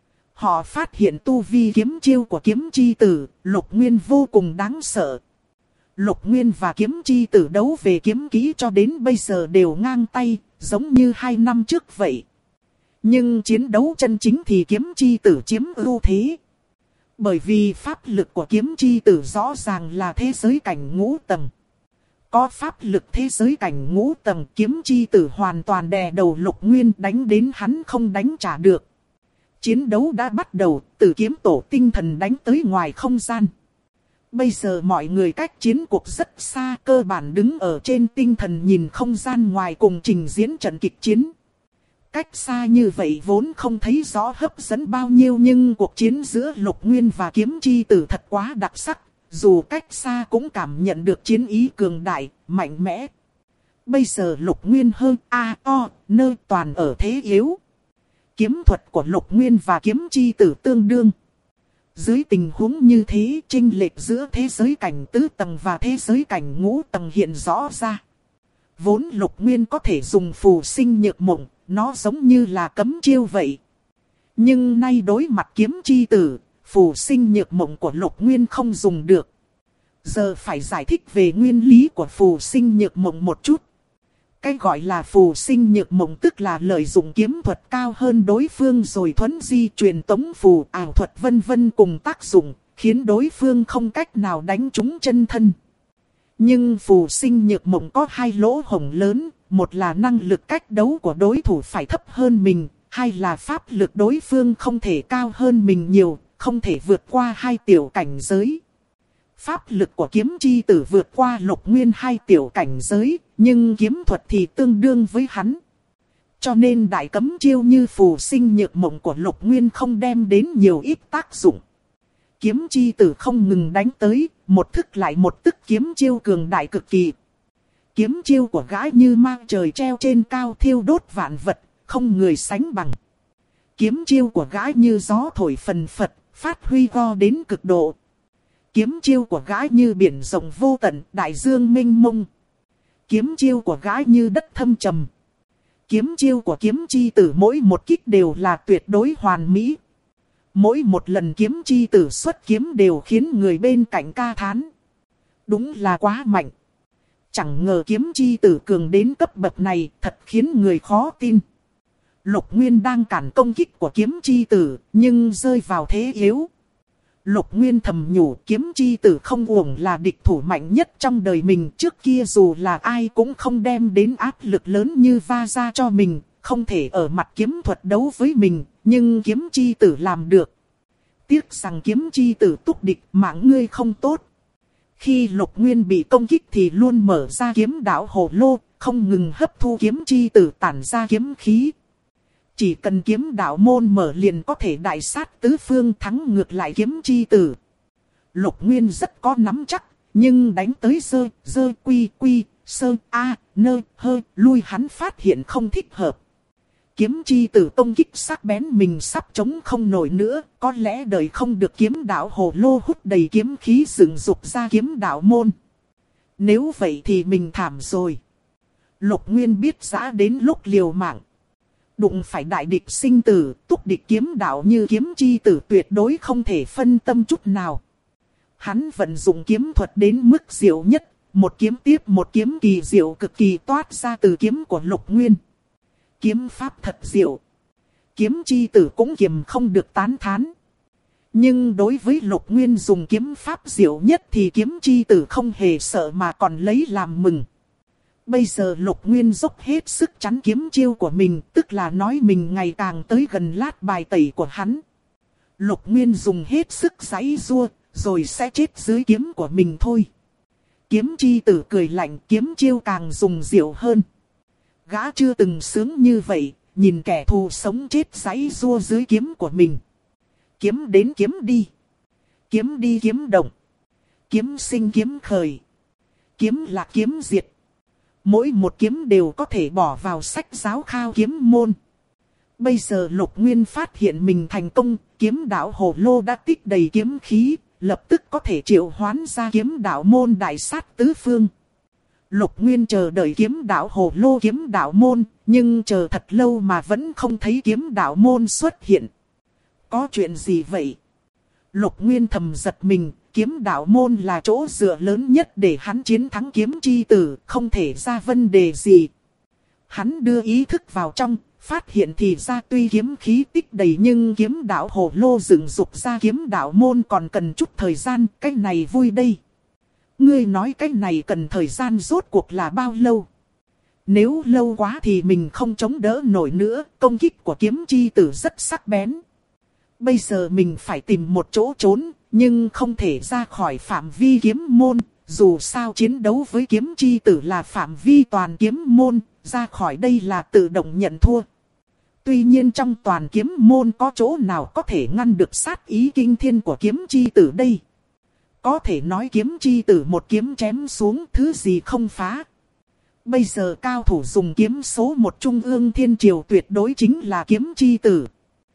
Họ phát hiện tu vi kiếm chiêu của kiếm chi tử, Lục Nguyên vô cùng đáng sợ. Lục Nguyên và kiếm chi tử đấu về kiếm kỹ cho đến bây giờ đều ngang tay, giống như 2 năm trước vậy. Nhưng chiến đấu chân chính thì kiếm chi tử chiếm ưu thế. Bởi vì pháp lực của kiếm chi tử rõ ràng là thế giới cảnh ngũ tầng. Có pháp lực thế giới cảnh ngũ tầng, kiếm chi tử hoàn toàn đè đầu Lục Nguyên, đánh đến hắn không đánh trả được. Chiến đấu đã bắt đầu, Tử Kiếm Tổ tinh thần đánh tới ngoài không gian. Bây giờ mọi người cách chiến cuộc rất xa, cơ bản đứng ở trên tinh thần nhìn không gian ngoài cùng trình diễn trận kịch chiến. Cách xa như vậy vốn không thấy rõ hấp dẫn bao nhiêu, nhưng cuộc chiến giữa Lục Nguyên và kiếm chi tử thật quá đặc sắc. Dù cách xa cũng cảm nhận được chiến ý cường đại, mạnh mẽ. Bây giờ Lục Nguyên hơn nơi toàn ở thế yếu. Kiếm thuật của Lục Nguyên và kiếm chi tử tương đương. Dưới tình huống như thế, chênh lệch giữa thế giới cảnh tứ tầng và thế giới cảnh ngũ tầng hiện rõ ra. Vốn Lục Nguyên có thể dùng phù sinh nhược mộng, nó giống như là cấm chiêu vậy. Nhưng nay đối mặt kiếm chi tử, phù sinh nhược mộng của Lục Nguyên không dùng được. Giờ phải giải thích về nguyên lý của phù sinh nhược mộng một chút. Cái gọi là phù sinh nhược mộng tức là lợi dụng kiếm thuật cao hơn đối phương rồi thuấn di truyền tống phù ảo thuật vân vân cùng tác dụng, khiến đối phương không cách nào đánh trúng chân thân. Nhưng phù sinh nhược mộng có 2 lỗ hổng lớn, một là năng lực cách đấu của đối thủ phải thấp hơn mình, hai là pháp lực đối phương không thể cao hơn mình nhiều, không thể vượt qua 2 tiểu cảnh giới. Pháp lực của kiếm chi tử vượt qua Lục Nguyên 2 tiểu cảnh giới, nhưng kiếm thuật thì tương đương với hắn. Cho nên đại cấm chiêu như phù sinh nhược mộng của Lục Nguyên không đem đến nhiều ít tác dụng. Kiếm chi tử không ngừng đánh tới, một thức lại một tức kiếm chiêu cường đại cực kỳ. Kiếm chiêu của gã như mang trời treo trên cao thiêu đốt vạn vật, không người sánh bằng. Kiếm chiêu của gã như gió thổi phần phật, phát huy go đến cực độ. Kiếm chiêu của gã như biển rộng vô tận, đại dương mênh mông. Kiếm chiêu của gã như đất thâm trầm. Kiếm chiêu của kiếm chi tử mỗi một kích đều là tuyệt đối hoàn mỹ. Mỗi một lần kiếm chi tử xuất kiếm đều khiến người bên cạnh ca thán. Đúng là quá mạnh. Chẳng ngờ kiếm chi tử cường đến cấp bậc này, thật khiến người khó tin. Lục Nguyên đang cản công kích của kiếm chi tử, nhưng rơi vào thế yếu. Lục Nguyên thầm nhủ kiếm chi tử không uổng là địch thủ mạnh nhất trong đời mình. Trước kia dù là ai cũng không đem đến áp lực lớn như va ra cho mình, không thể ở mặt kiếm thuật đấu với mình, nhưng kiếm chi tử làm được. Tiếc rằng kiếm chi tử túc địch, mạng ngươi không tốt. Khi Lục Nguyên bị công kích thì luôn mở ra kiếm đạo hồ lô, không ngừng hấp thu kiếm chi tử tản ra kiếm khí. Chỉ cần kiếm đạo môn mở liền có thể đại sát tứ phương, thắng ngược lại kiếm chi tử. Lục Nguyên rất có nắm chắc, nhưng đánh tới lui hắn phát hiện không thích hợp. Kiếm chi tử công kích sắc bén mình sắp chống không nổi nữa, có lẽ đời không được kiếm đạo hồ lô hút đầy kiếm khí dựng dục ra kiếm đạo môn. Nếu vậy thì mình thảm rồi. Lục Nguyên biết rõ đến lúc liều mạng. Đụng phải đại địch sinh tử, túc địch kiếm đạo như kiếm chi tử tuyệt đối không thể phân tâm chút nào. Hắn vận dụng kiếm thuật đến mức diệu nhất, một kiếm tiếp một kiếm kỳ diệu cực kỳ toát ra từ kiếm của Lục Nguyên. Kiếm pháp thật diệu. Kiếm chi tử cũng kiềm không được tán thán. Nhưng đối với Lục Nguyên dùng kiếm pháp diệu nhất thì kiếm chi tử không hề sợ mà còn lấy làm mừng. Bây giờ Lục Nguyên dốc hết sức chắn kiếm chiêu của mình, tức là nói mình ngày càng tới gần lát bài tẩy của hắn. Lục Nguyên dùng hết sức giãy giụa, rồi sẽ chết dưới kiếm của mình thôi. Kiếm chi tử cười lạnh, kiếm chiêu càng dùng diệu hơn. Gã chưa từng sướng như vậy, nhìn kẻ thù sống chết giãy giụa dưới kiếm của mình. Kiếm đến kiếm đi. Kiếm đi kiếm động. Kiếm sinh kiếm khởi. Kiếm lạc kiếm diệt. Mỗi một kiếm đều có thể bỏ vào sách giáo khao kiếm môn. Bây giờ Lục Nguyên phát hiện mình thành công, kiếm đạo hồ lô đã tích đầy kiếm khí, lập tức có thể triệu hoán ra kiếm đạo môn đại sát tứ phương. Lục Nguyên chờ đợi kiếm đạo hồ lô kiếm đạo môn, nhưng chờ thật lâu mà vẫn không thấy kiếm đạo môn xuất hiện. Có chuyện gì vậy? Lục Nguyên thầm giật mình, kiếm đạo môn là chỗ dựa lớn nhất để hắn chiến thắng kiếm chi tử, không thể ra vấn đề gì. Hắn đưa ý thức vào trong, phát hiện thì ra tuy kiếm khí tích đầy nhưng kiếm đạo hồ lô dựng dục ra kiếm đạo môn còn cần chút thời gian, cái này vui đây. Ngươi nói cái này cần thời gian rốt cuộc là bao lâu? Nếu lâu quá thì mình không chống đỡ nổi nữa, công kích của kiếm chi tử rất sắc bén. Bây giờ mình phải tìm một chỗ trốn, nhưng không thể ra khỏi phạm vi kiếm môn, dù sao chiến đấu với kiếm chi tử là phạm vi toàn kiếm môn, ra khỏi đây là tự động nhận thua. Tuy nhiên trong toàn kiếm môn có chỗ nào có thể ngăn được sát ý kinh thiên của kiếm chi tử đây? Có thể nói kiếm chi tử một kiếm chém xuống thứ gì không phá. Bây giờ cao thủ dùng kiếm số một trung ương thiên triều tuyệt đối chính là kiếm chi tử.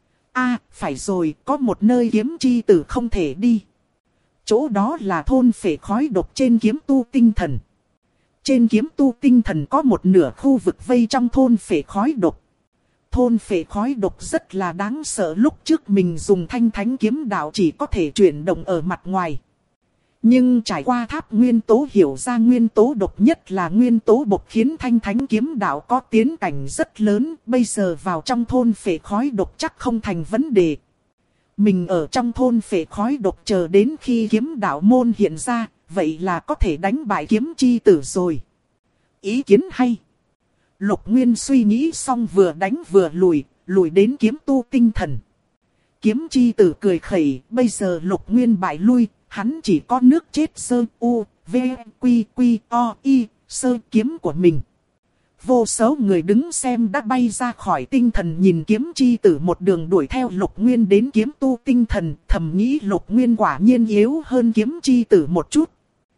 Phải rồi, có một nơi kiếm chi tử không thể đi. Chỗ đó là thôn phệ khói độc trên kiếm tu tinh thần. Trên kiếm tu tinh thần có một nửa khu vực vây trong thôn phệ khói độc. Thôn phệ khói độc rất là đáng sợ, lúc trước mình dùng thanh thánh kiếm đạo chỉ có thể chuyển động ở mặt ngoài. Nhưng trải qua tháp nguyên tố hiểu ra nguyên tố độc nhất là nguyên tố bộc khiến thanh thánh kiếm đạo có tiến cảnh rất lớn. Bây giờ vào trong thôn phệ khói độc chắc không thành vấn đề. Mình ở trong thôn phệ khói độc chờ đến khi kiếm đạo môn hiện ra, vậy là có thể đánh bại kiếm chi tử rồi. Ý kiến hay. Lục Nguyên suy nghĩ xong vừa đánh vừa lùi đến kiếm tu tinh thần. Kiếm chi tử cười khẩy, bây giờ Lục Nguyên bại lui, hắn chỉ có nước chết sơ u, v, quy, quy, o, y, sơ kiếm của mình. Vô số người đứng xem đã bay ra khỏi tinh thần nhìn kiếm chi tử một đường đuổi theo Lục Nguyên đến kiếm tu tinh thần, thầm nghĩ Lục Nguyên quả nhiên yếu hơn kiếm chi tử một chút.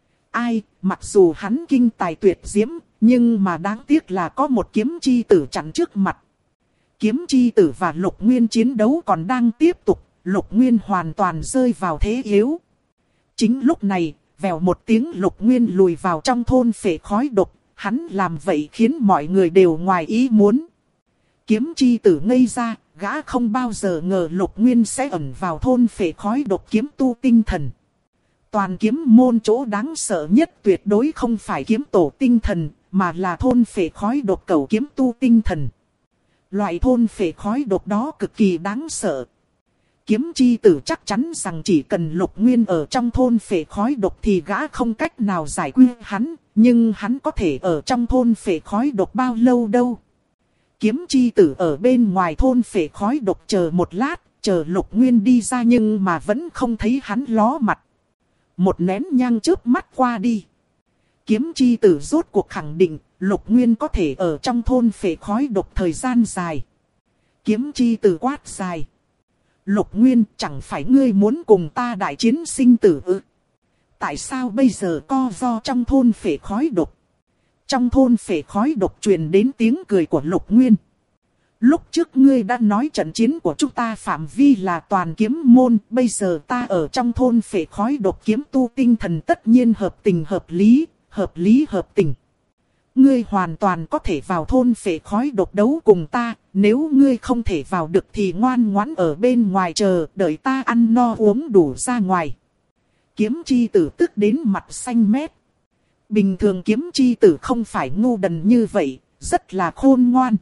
Mặc dù hắn kinh tài tuyệt diễm, nhưng mà đáng tiếc là có một kiếm chi tử chắn trước mặt. Kiếm chi tử và Lục Nguyên chiến đấu còn đang tiếp tục, Lục Nguyên hoàn toàn rơi vào thế yếu. Chính lúc này, vèo một tiếng Lục Nguyên lùi vào trong thôn phệ khói độc, hắn làm vậy khiến mọi người đều ngoài ý muốn. Kiếm chi tử ngây ra, gã không bao giờ ngờ Lục Nguyên sẽ ẩn vào thôn phệ khói độc kiếm tu tinh thần. Toàn kiếm môn chỗ đáng sợ nhất tuyệt đối không phải kiếm tổ tinh thần, mà là thôn phệ khói độc cầu kiếm tu tinh thần. Loại thôn phệ khói độc đó cực kỳ đáng sợ. Kiếm chi tử chắc chắn rằng chỉ cần Lục Nguyên ở trong thôn phệ khói độc thì gã không cách nào giải quyết hắn, nhưng hắn có thể ở trong thôn phệ khói độc bao lâu đâu. Kiếm chi tử ở bên ngoài thôn phệ khói độc chờ một lát, chờ Lục Nguyên đi ra nhưng mà vẫn không thấy hắn ló mặt. Một nén nhang chớp mắt qua đi. Kiếm chi tử rốt cuộc khẳng định Lục Nguyên có thể ở trong thôn phệ khói độc thời gian dài. Kiếm chi tử quát dài. Lục Nguyên, chẳng phải ngươi muốn cùng ta đại chiến sinh tử ư? Tại sao bây giờ co ro trong thôn phệ khói độc? Trong thôn phệ khói độc truyền đến tiếng cười của Lục Nguyên. Lúc trước ngươi đã nói trận chiến của chúng ta phạm vi là toàn kiếm môn, bây giờ ta ở trong thôn phệ khói độc kiếm tu tinh thần tất nhiên hợp tình hợp lý hợp tình. Ngươi hoàn toàn có thể vào thôn phệ khói độc đấu cùng ta, nếu ngươi không thể vào được thì ngoan ngoãn ở bên ngoài chờ, đợi ta ăn no uống đủ ra ngoài. Kiếm chi tử tức đến mặt xanh mét. Bình thường kiếm chi tử không phải ngu đần như vậy, rất là khôn ngoan.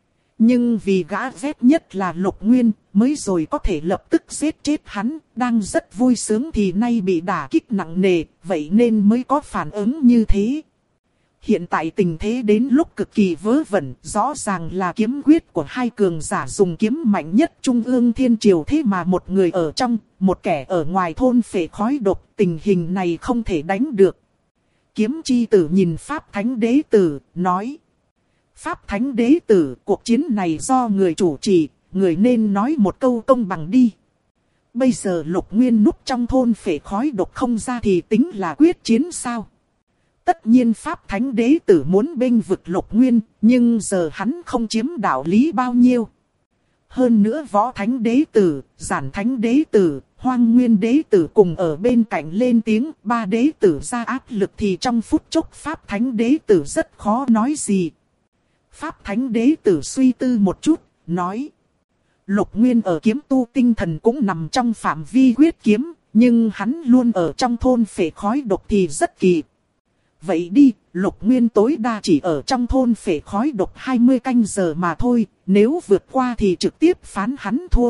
Nhưng vì gã ghét nhất là Lục Nguyên, mới rồi có thể lập tức giết chết hắn, đang rất vui sướng thì nay bị đả kích nặng nề, vậy nên mới có phản ứng như thế. Hiện tại tình thế đến lúc cực kỳ vớ vẩn, rõ ràng là kiếm quyết của hai cường giả dùng kiếm mạnh nhất trung ương thiên triều, thế mà một người ở trong, một kẻ ở ngoài thôn phệ khói độc, tình hình này không thể đánh được. Kiếm chi tử nhìn Pháp Thánh Đế Tử, nói. Pháp Thánh Đế Tử, cuộc chiến này do người chủ trì, người nên nói một câu công bằng đi. Bây giờ Lục Nguyên núp trong thôn phệ khói độc không ra thì tính là quyết chiến sao? Tất nhiên Pháp Thánh Đế Tử muốn bênh vực Lục Nguyên, nhưng giờ hắn không chiếm đạo lý bao nhiêu. Hơn nữa Võ Thánh Đế Tử, Giản Thánh Đế Tử, Hoang Nguyên Đế Tử cùng ở bên cạnh lên tiếng, ba đế tử ra áp lực thì trong phút chốc Pháp Thánh Đế Tử rất khó nói gì. Pháp Thánh Đế Tử suy tư một chút, nói. Lục Nguyên ở kiếm tu tinh thần cũng nằm trong phạm vi quyết kiếm, nhưng hắn luôn ở trong thôn phệ khói độc thì rất kỳ. Vậy đi, Lục Nguyên tối đa chỉ ở trong thôn phệ khói độc 20 canh giờ mà thôi, nếu vượt qua thì trực tiếp phán hắn thua.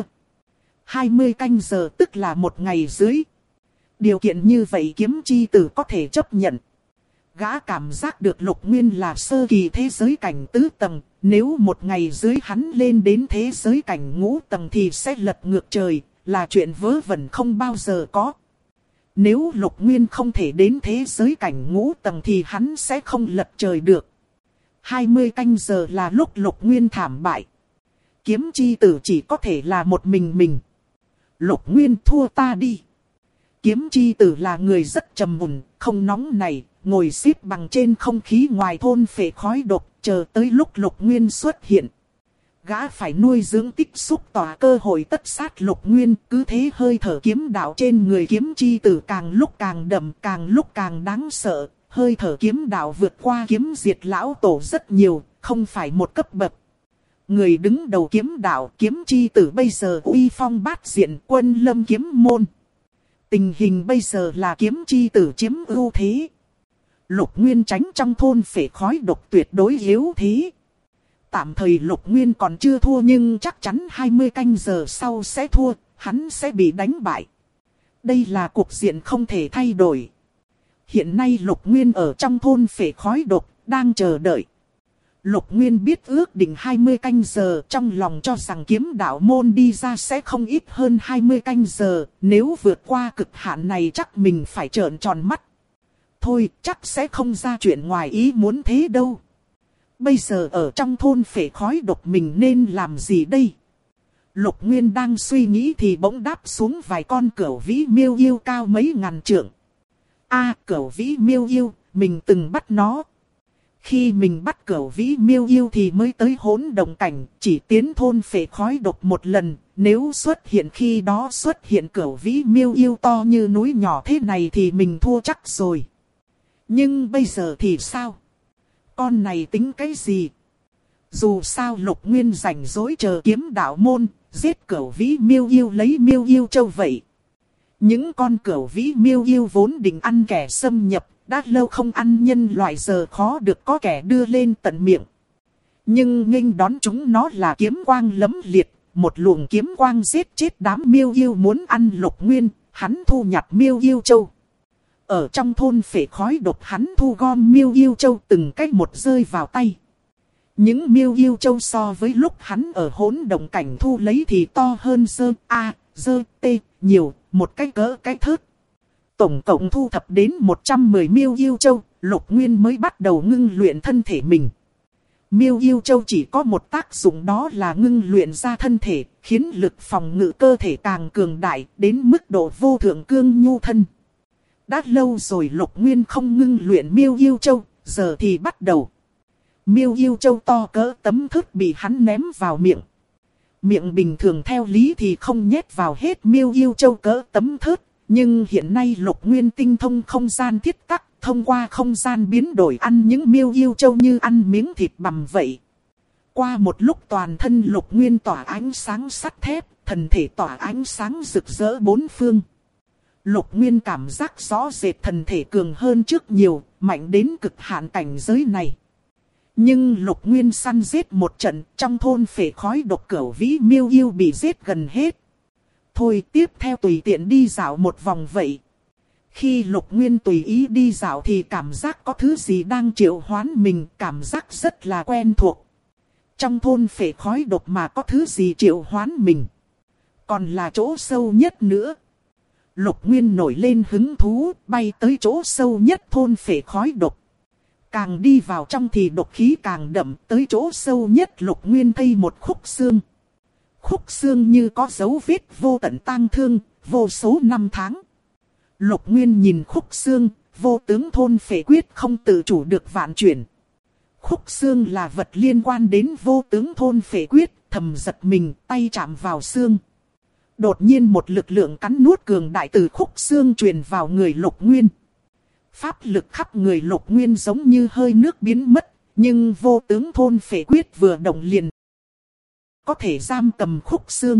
20 canh giờ tức là một ngày dưới. Điều kiện như vậy kiếm chi tử có thể chấp nhận. Gã cảm giác được Lục Nguyên là sơ kỳ thế giới cảnh tứ tầng, nếu một ngày dưới hắn lên đến thế giới cảnh ngũ tầng thì sẽ lật ngược trời, là chuyện vớ vẩn không bao giờ có. Nếu Lục Nguyên không thể đến thế giới cảnh ngũ tầng thì hắn sẽ không lật trời được. 20 canh giờ là lúc Lục Nguyên thảm bại. Kiếm chi tử chỉ có thể là một mình. Lục Nguyên thua ta đi. Kiếm chi tử là người rất trầm mùn, không nóng này, ngồi xếp bằng trên không khí ngoài thôn phệ khói độc, chờ tới lúc Lục Nguyên xuất hiện. Gã phải nuôi dưỡng tích xúc tỏa cơ hội tất sát Lục Nguyên, cứ thế hơi thở kiếm đạo trên người kiếm chi tử càng lúc càng đậm, càng lúc càng đáng sợ. Hơi thở kiếm đạo vượt qua kiếm diệt lão tổ rất nhiều, không phải một cấp bậc. Người đứng đầu kiếm đạo kiếm chi tử bây giờ uy phong bát diện quân lâm kiếm môn. Tình hình bây giờ là kiếm chi tử chiếm ưu thế. Lục Nguyên tránh trong thôn phệ khói độc tuyệt đối yếu thế. Tạm thời Lục Nguyên còn chưa thua nhưng chắc chắn 20 canh giờ sau sẽ thua, hắn sẽ bị đánh bại. Đây là cục diện không thể thay đổi. Hiện nay Lục Nguyên ở trong thôn phệ khói độc, đang chờ đợi. Lục Nguyên biết ước định 20 canh giờ, trong lòng cho rằng kiếm đạo môn đi ra sẽ không ít hơn 20 canh giờ, nếu vượt qua cực hạn này chắc mình phải trợn tròn mắt. Thôi, chắc sẽ không ra chuyện ngoài ý muốn thế đâu. Bây giờ ở trong thôn phệ khói độc mình nên làm gì đây? Lục Nguyên đang suy nghĩ thì bỗng đáp xuống vài con cẩu vĩ miêu yêu cao mấy ngàn trượng. Cẩu vĩ miêu yêu, mình từng bắt nó. Khi mình bắt cẩu vĩ miêu yêu thì mới tới hỗn động cảnh, chỉ tiến thôn phệ khói độc một lần. Nếu xuất hiện khi đó xuất hiện cẩu vĩ miêu yêu to như núi nhỏ thế này thì mình thua chắc rồi. Nhưng bây giờ thì sao? Con này tính cái gì? Dù sao Lục Nguyên rảnh rỗi chờ kiếm đạo môn, giết cẩu vĩ miêu yêu lấy miêu yêu châu vậy. Những con cẩu vĩ miêu yêu vốn định ăn kẻ xâm nhập, đã lâu không ăn nhân loại giờ khó được có kẻ đưa lên tận miệng. Nhưng nghênh đón chúng nó là kiếm quang lấm liệt, một luồng kiếm quang giết chết đám miêu yêu muốn ăn Lục Nguyên, hắn thu nhặt miêu yêu châu. Ở trong thôn phệ khói độc hắn thu gom miêu yêu châu từng cách một rơi vào tay. Những miêu yêu châu so với lúc hắn ở hỗn động cảnh thu lấy thì to hơn dơ nhiều, một cái cỡ cái thớt. Tổng cộng thu thập đến 110 miêu yêu châu, Lục Nguyên mới bắt đầu ngưng luyện thân thể mình. Miêu yêu châu chỉ có một tác dụng đó là ngưng luyện ra thân thể, khiến lực phòng ngự cơ thể càng cường đại đến mức độ vô thượng cương nhu thân. Đã lâu rồi Lục Nguyên không ngưng luyện miêu yêu châu, giờ thì bắt đầu. Miêu yêu châu to cỡ tấm thớt bị hắn ném vào miệng. Miệng bình thường theo lý thì không nhét vào hết miêu yêu châu cỡ tấm thớt. Nhưng hiện nay Lục Nguyên tinh thông không gian thiết tắc, thông qua không gian biến đổi ăn những miêu yêu châu như ăn miếng thịt bằm vậy. Qua một lúc toàn thân Lục Nguyên tỏa ánh sáng sắt thép, thần thể tỏa ánh sáng rực rỡ bốn phương. Lục Nguyên cảm giác rõ rệt thần thể cường hơn trước nhiều, mạnh đến cực hạn cảnh giới này. Nhưng Lục Nguyên săn giết một trận, trong thôn phệ khói độc cẩu vĩ miêu yêu bị giết gần hết. Thôi tiếp theo tùy tiện đi dạo một vòng vậy. Khi Lục Nguyên tùy ý đi dạo thì cảm giác có thứ gì đang triệu hoán mình, cảm giác rất là quen thuộc. Trong thôn phệ khói độc mà có thứ gì triệu hoán mình. Còn là chỗ sâu nhất nữa. Lục Nguyên nổi lên hứng thú, bay tới chỗ sâu nhất thôn phệ khói độc. Càng đi vào trong thì độc khí càng đậm, tới chỗ sâu nhất Lục Nguyên thấy một khúc xương. Khúc xương như có dấu vết vô tận tang thương, vô số năm tháng. Lục Nguyên nhìn khúc xương, vô tướng thôn phệ quyết không tự chủ được vạn chuyển. Khúc xương là vật liên quan đến vô tướng thôn phệ quyết, thầm giật mình, tay chạm vào xương. Đột nhiên một lực lượng cắn nuốt cường đại từ khúc xương truyền vào người Lục Nguyên. Pháp lực khắp người Lục Nguyên giống như hơi nước biến mất, nhưng vô tướng thôn phệ quyết vừa động liền có thể giam cầm khúc xương.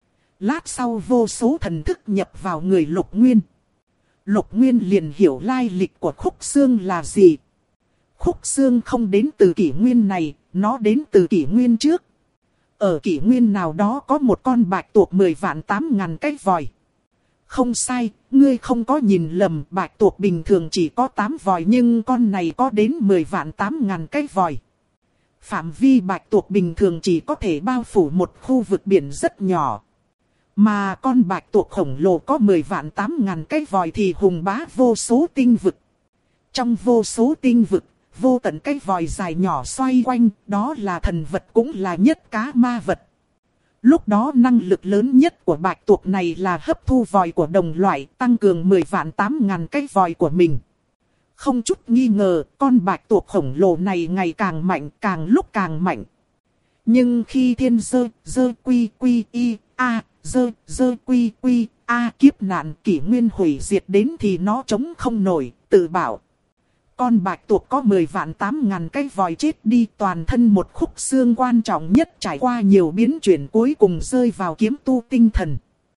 Lát sau vô số thần thức nhập vào người Lục Nguyên. Lục Nguyên liền hiểu lai lịch của khúc xương là gì. Khúc xương không đến từ kỷ nguyên này, nó đến từ kỷ nguyên trước. Ở kỷ nguyên nào đó có một con bạch tuộc 10.000.000 cái vòi. Không sai, ngươi không có nhìn lầm, bạch tuộc bình thường chỉ có 8 vòi nhưng con này có đến 10.000.000 cái vòi. Phạm vi bạch tuộc bình thường chỉ có thể bao phủ một khu vực biển rất nhỏ. Mà con bạch tuộc khổng lồ có 10.000.000 cái vòi thì hùng bá vô số tinh vực. Trong vô số tinh vực, vô tận cái vòi dài nhỏ xoay quanh, đó là thần vật cũng là nhất cá ma vật. Lúc đó năng lực lớn nhất của bạch tuộc này là hấp thu vòi của đồng loại, tăng cường 10.000.000 cái vòi của mình. Không chút nghi ngờ, con bạch tuộc khổng lồ này ngày càng mạnh, càng lúc càng mạnh. Nhưng khi thiên dơ quy quy y a, dơ quy quy a kiếp nạn kỷ nguyên hủy diệt đến thì nó chống không nổi, tự bảo. Con bạch tuộc có 10.800.000 cái vòi chết đi, toàn thân một khúc xương quan trọng nhất trải qua nhiều biến chuyển cuối cùng rơi vào kiếm tu tinh thần.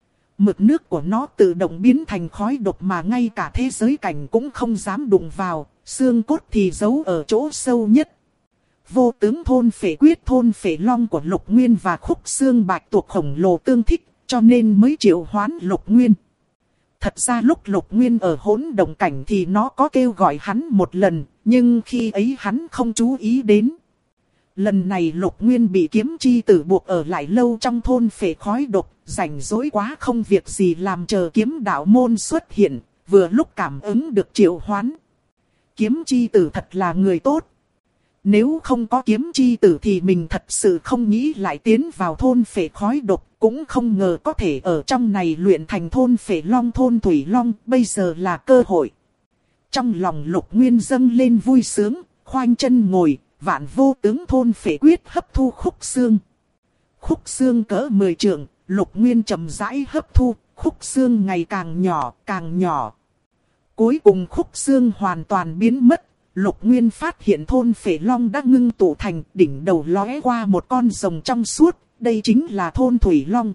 Mực nước của nó tự động biến thành khói độc mà ngay cả thế giới cảnh cũng không dám đụng vào, xương cốt thì giấu ở chỗ sâu nhất. Vô tướng thôn phệ quyết thôn phệ long của Lục Nguyên và khúc xương bạch tuộc khổng lồ tương thích, cho nên mới triệu hoán Lục Nguyên. Thật ra lúc Lục Nguyên ở hỗn động cảnh thì nó có kêu gọi hắn một lần, nhưng khi ấy hắn không chú ý đến. Lần này Lục Nguyên bị kiếm chi tử buộc ở lại lâu trong thôn phệ khói độc, rảnh rỗi quá không việc gì làm chờ kiếm đạo môn xuất hiện, vừa lúc cảm ứng được triệu hoán. Kiếm chi tử thật là người tốt. Nếu không có kiếm chi tử thì mình thật sự không nghĩ lại tiến vào thôn phệ khói độc, cũng không ngờ có thể ở trong này luyện thành thôn phệ long thôn thủy long, bây giờ là cơ hội. Trong lòng Lục Nguyên dâng lên vui sướng, khoanh chân ngồi, vạn vô tướng thôn phệ quyết hấp thu khúc xương. Khúc xương cỡ 10 trượng, Lục Nguyên chậm rãi hấp thu, khúc xương ngày càng nhỏ, càng nhỏ. Cuối cùng khúc xương hoàn toàn biến mất. Lục Nguyên phát hiện thôn phệ long đã ngưng tụ thành, đỉnh đầu lóe qua một con rồng trong suốt, đây chính là thôn thủy long.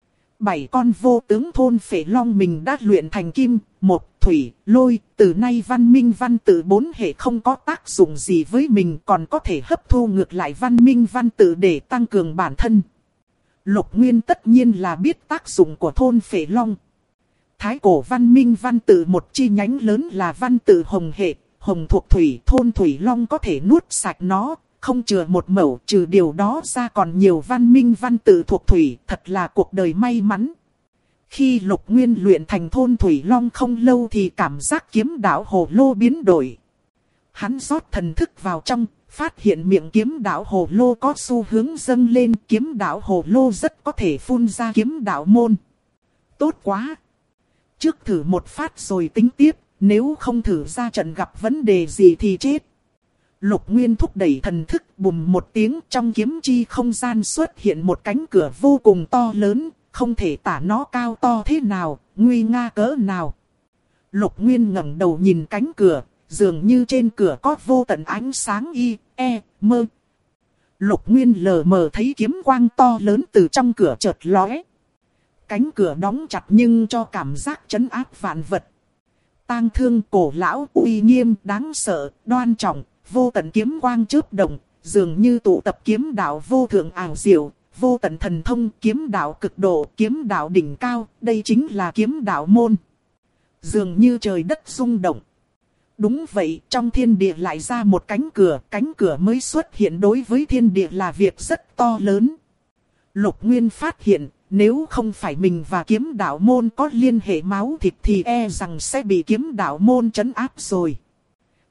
7 con vô tướng thôn phệ long mình đã luyện thành kim, một thủy, lôi, từ nay văn minh văn tự 4 hệ không có tác dụng gì với mình, còn có thể hấp thu ngược lại văn minh văn tự để tăng cường bản thân. Lục Nguyên tất nhiên là biết tác dụng của thôn phệ long. Thái cổ văn minh văn tự một chi nhánh lớn là văn tự hồng hệ. Hồng thuộc thủy, thôn thủy long có thể nuốt sạch nó, không chừa một mẩu, trừ điều đó ra còn nhiều văn minh văn tự thuộc thủy, thật là cuộc đời may mắn. Khi Lục Nguyên luyện thành thôn thủy long không lâu thì cảm giác kiếm đạo hồ lô biến đổi. Hắn rót thần thức vào trong, phát hiện miệng kiếm đạo hồ lô có xu hướng dâng lên, kiếm đạo hồ lô rất có thể phun ra kiếm đạo môn. Tốt quá! Trước thử một phát rồi tính tiếp. Nếu không thử ra trận gặp vấn đề gì thì chết. Lục Nguyên thúc đẩy thần thức, bùm một tiếng, trong kiếm chi không gian xuất hiện một cánh cửa vô cùng to lớn, không thể tả nó cao to thế nào, nguy nga cỡ nào. Lục Nguyên ngẩng đầu nhìn cánh cửa, dường như trên cửa có vô tận ánh sáng mơ. Lục Nguyên lờ mờ thấy kiếm quang to lớn từ trong cửa chợt lóe. Cánh cửa đóng chặt nhưng cho cảm giác trấn áp vạn vật. Tang thương cổ lão, uy nghiêm, đáng sợ, đoan trọng, vô tận kiếm quang chớp động, dường như tụ tập kiếm đạo vô thượng ảo diệu, vô tận thần thông, kiếm đạo cực độ, kiếm đạo đỉnh cao, đây chính là kiếm đạo môn. Dường như trời đất rung động. Đúng vậy, trong thiên địa lại ra một cánh cửa mới xuất hiện đối với thiên địa là việc rất to lớn. Lục Nguyên phát hiện, nếu không phải mình và kiếm đạo môn có liên hệ máu thịt thì e rằng sẽ bị kiếm đạo môn trấn áp rồi.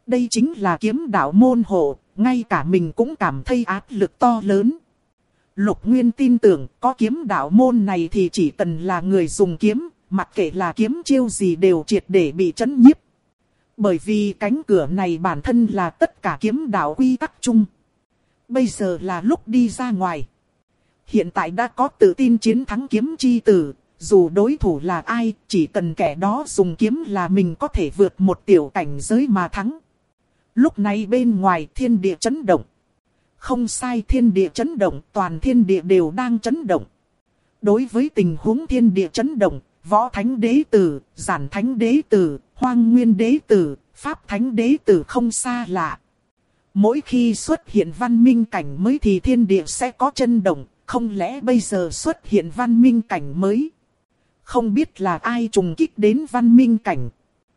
Đây chính là kiếm đạo môn hộ, ngay cả mình cũng cảm thấy áp lực to lớn. Lục Nguyên tin tưởng có kiếm đạo môn này thì chỉ cần là người dùng kiếm, mặc kệ là kiếm chiêu gì đều triệt để bị trấn nhiếp. Bởi vì cánh cửa này bản thân là tất cả kiếm đạo quy tắc chung. Bây giờ là lúc đi ra ngoài. Hiện tại đã có tự tin chiến thắng kiếm chi tử, dù đối thủ là ai, chỉ cần kẻ đó dùng kiếm là mình có thể vượt một tiểu cảnh giới mà thắng. Lúc này bên ngoài thiên địa chấn động. Không sai, thiên địa chấn động, toàn thiên địa đều đang chấn động. Đối với tình huống thiên địa chấn động, Võ Thánh Đế Tử, Giản Thánh Đế Tử, Hoang Nguyên Đế Tử, Pháp Thánh Đế Tử không xa lạ. Mỗi khi xuất hiện văn minh cảnh mới thì thiên địa sẽ có chấn động, không lẽ bây giờ xuất hiện văn minh cảnh mới? Không biết là ai trùng kích đến văn minh cảnh.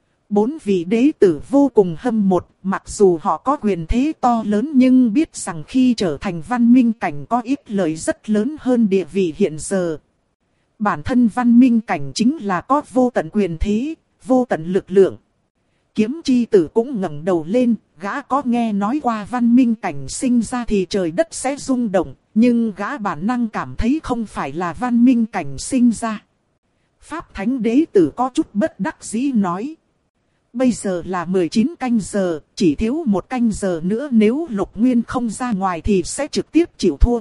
4 vị đế tử vô cùng hâm mộ, mặc dù họ có quyền thế to lớn nhưng biết rằng khi trở thành văn minh cảnh có ít lợi rất lớn hơn địa vị hiện giờ. Bản thân văn minh cảnh chính là có vô tận quyền thế, vô tận lực lượng. Kiếm chi tử cũng ngẩng đầu lên, gã có nghe nói qua văn minh cảnh sinh ra thì trời đất sẽ rung động, nhưng gã bản năng cảm thấy không phải là văn minh cảnh sinh ra. Pháp Thánh Đế Tử có chút bất đắc dĩ nói. Bây giờ là 19 canh giờ, chỉ thiếu 1 canh giờ nữa, nếu Lục Nguyên không ra ngoài thì sẽ trực tiếp chịu thua.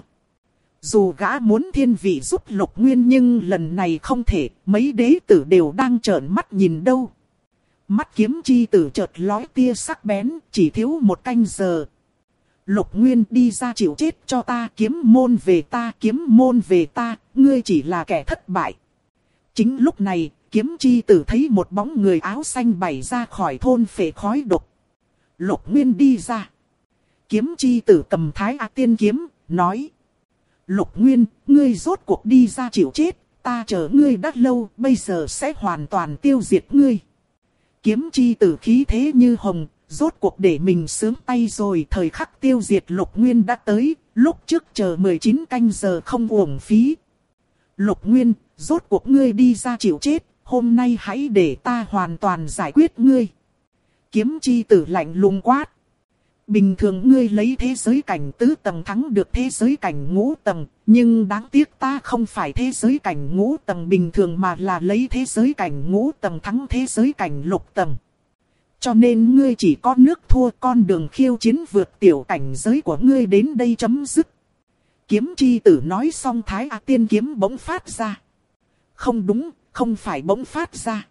Dù gã muốn thiên vị giúp Lục Nguyên nhưng lần này không thể, mấy đế tử đều đang trợn mắt nhìn đâu. Mắt kiếm chi tử chợt lóe tia sắc bén, chỉ thiếu 1 canh giờ. Lục Nguyên đi ra chịu chết cho ta, kiếm môn về ta, kiếm môn về ta, ngươi chỉ là kẻ thất bại. Chính lúc này, kiếm chi tử thấy một bóng người áo xanh bay ra khỏi thôn phệ khói độc. Lục Nguyên đi ra. Kiếm chi tử cầm Thái A Tiên kiếm, nói. Lục Nguyên, ngươi rốt cuộc đi ra chịu chết, ta chờ ngươi đã lâu, bây giờ sẽ hoàn toàn tiêu diệt ngươi. Kiếm chi tử khí thế như hồng, rốt cuộc để mình sướng tay rồi, thời khắc tiêu diệt Lục Nguyên đã tới, lúc trước chờ 19 canh giờ không uổng phí. Lục Nguyên, rốt cuộc ngươi đi ra chịu chết, hôm nay hãy để ta hoàn toàn giải quyết ngươi. Kiếm chi tử lạnh lùng quát. Bình thường ngươi lấy thế giới cảnh tứ tầng thắng được thế giới cảnh ngũ tầng, nhưng đáng tiếc ta không phải thế giới cảnh ngũ tầng bình thường mà là lấy thế giới cảnh ngũ tầng thắng thế giới cảnh lục tầng. Cho nên ngươi chỉ có nước thua, con đường khiêu chiến vượt tiểu cảnh giới của ngươi đến đây chấm dứt. Kiếm chi tử nói xong Thái A Tiên kiếm bỗng phát ra. Không đúng, không phải bỗng phát ra.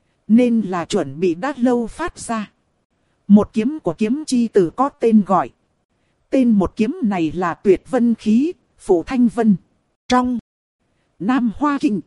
Nên là chuẩn bị đã lâu phát ra. Một kiếm của kiếm chi tử có tên gọi. Tên một kiếm này là Tuyệt Vân Khí, Phủ Thanh Vân. Trong Nam Hoa Kinh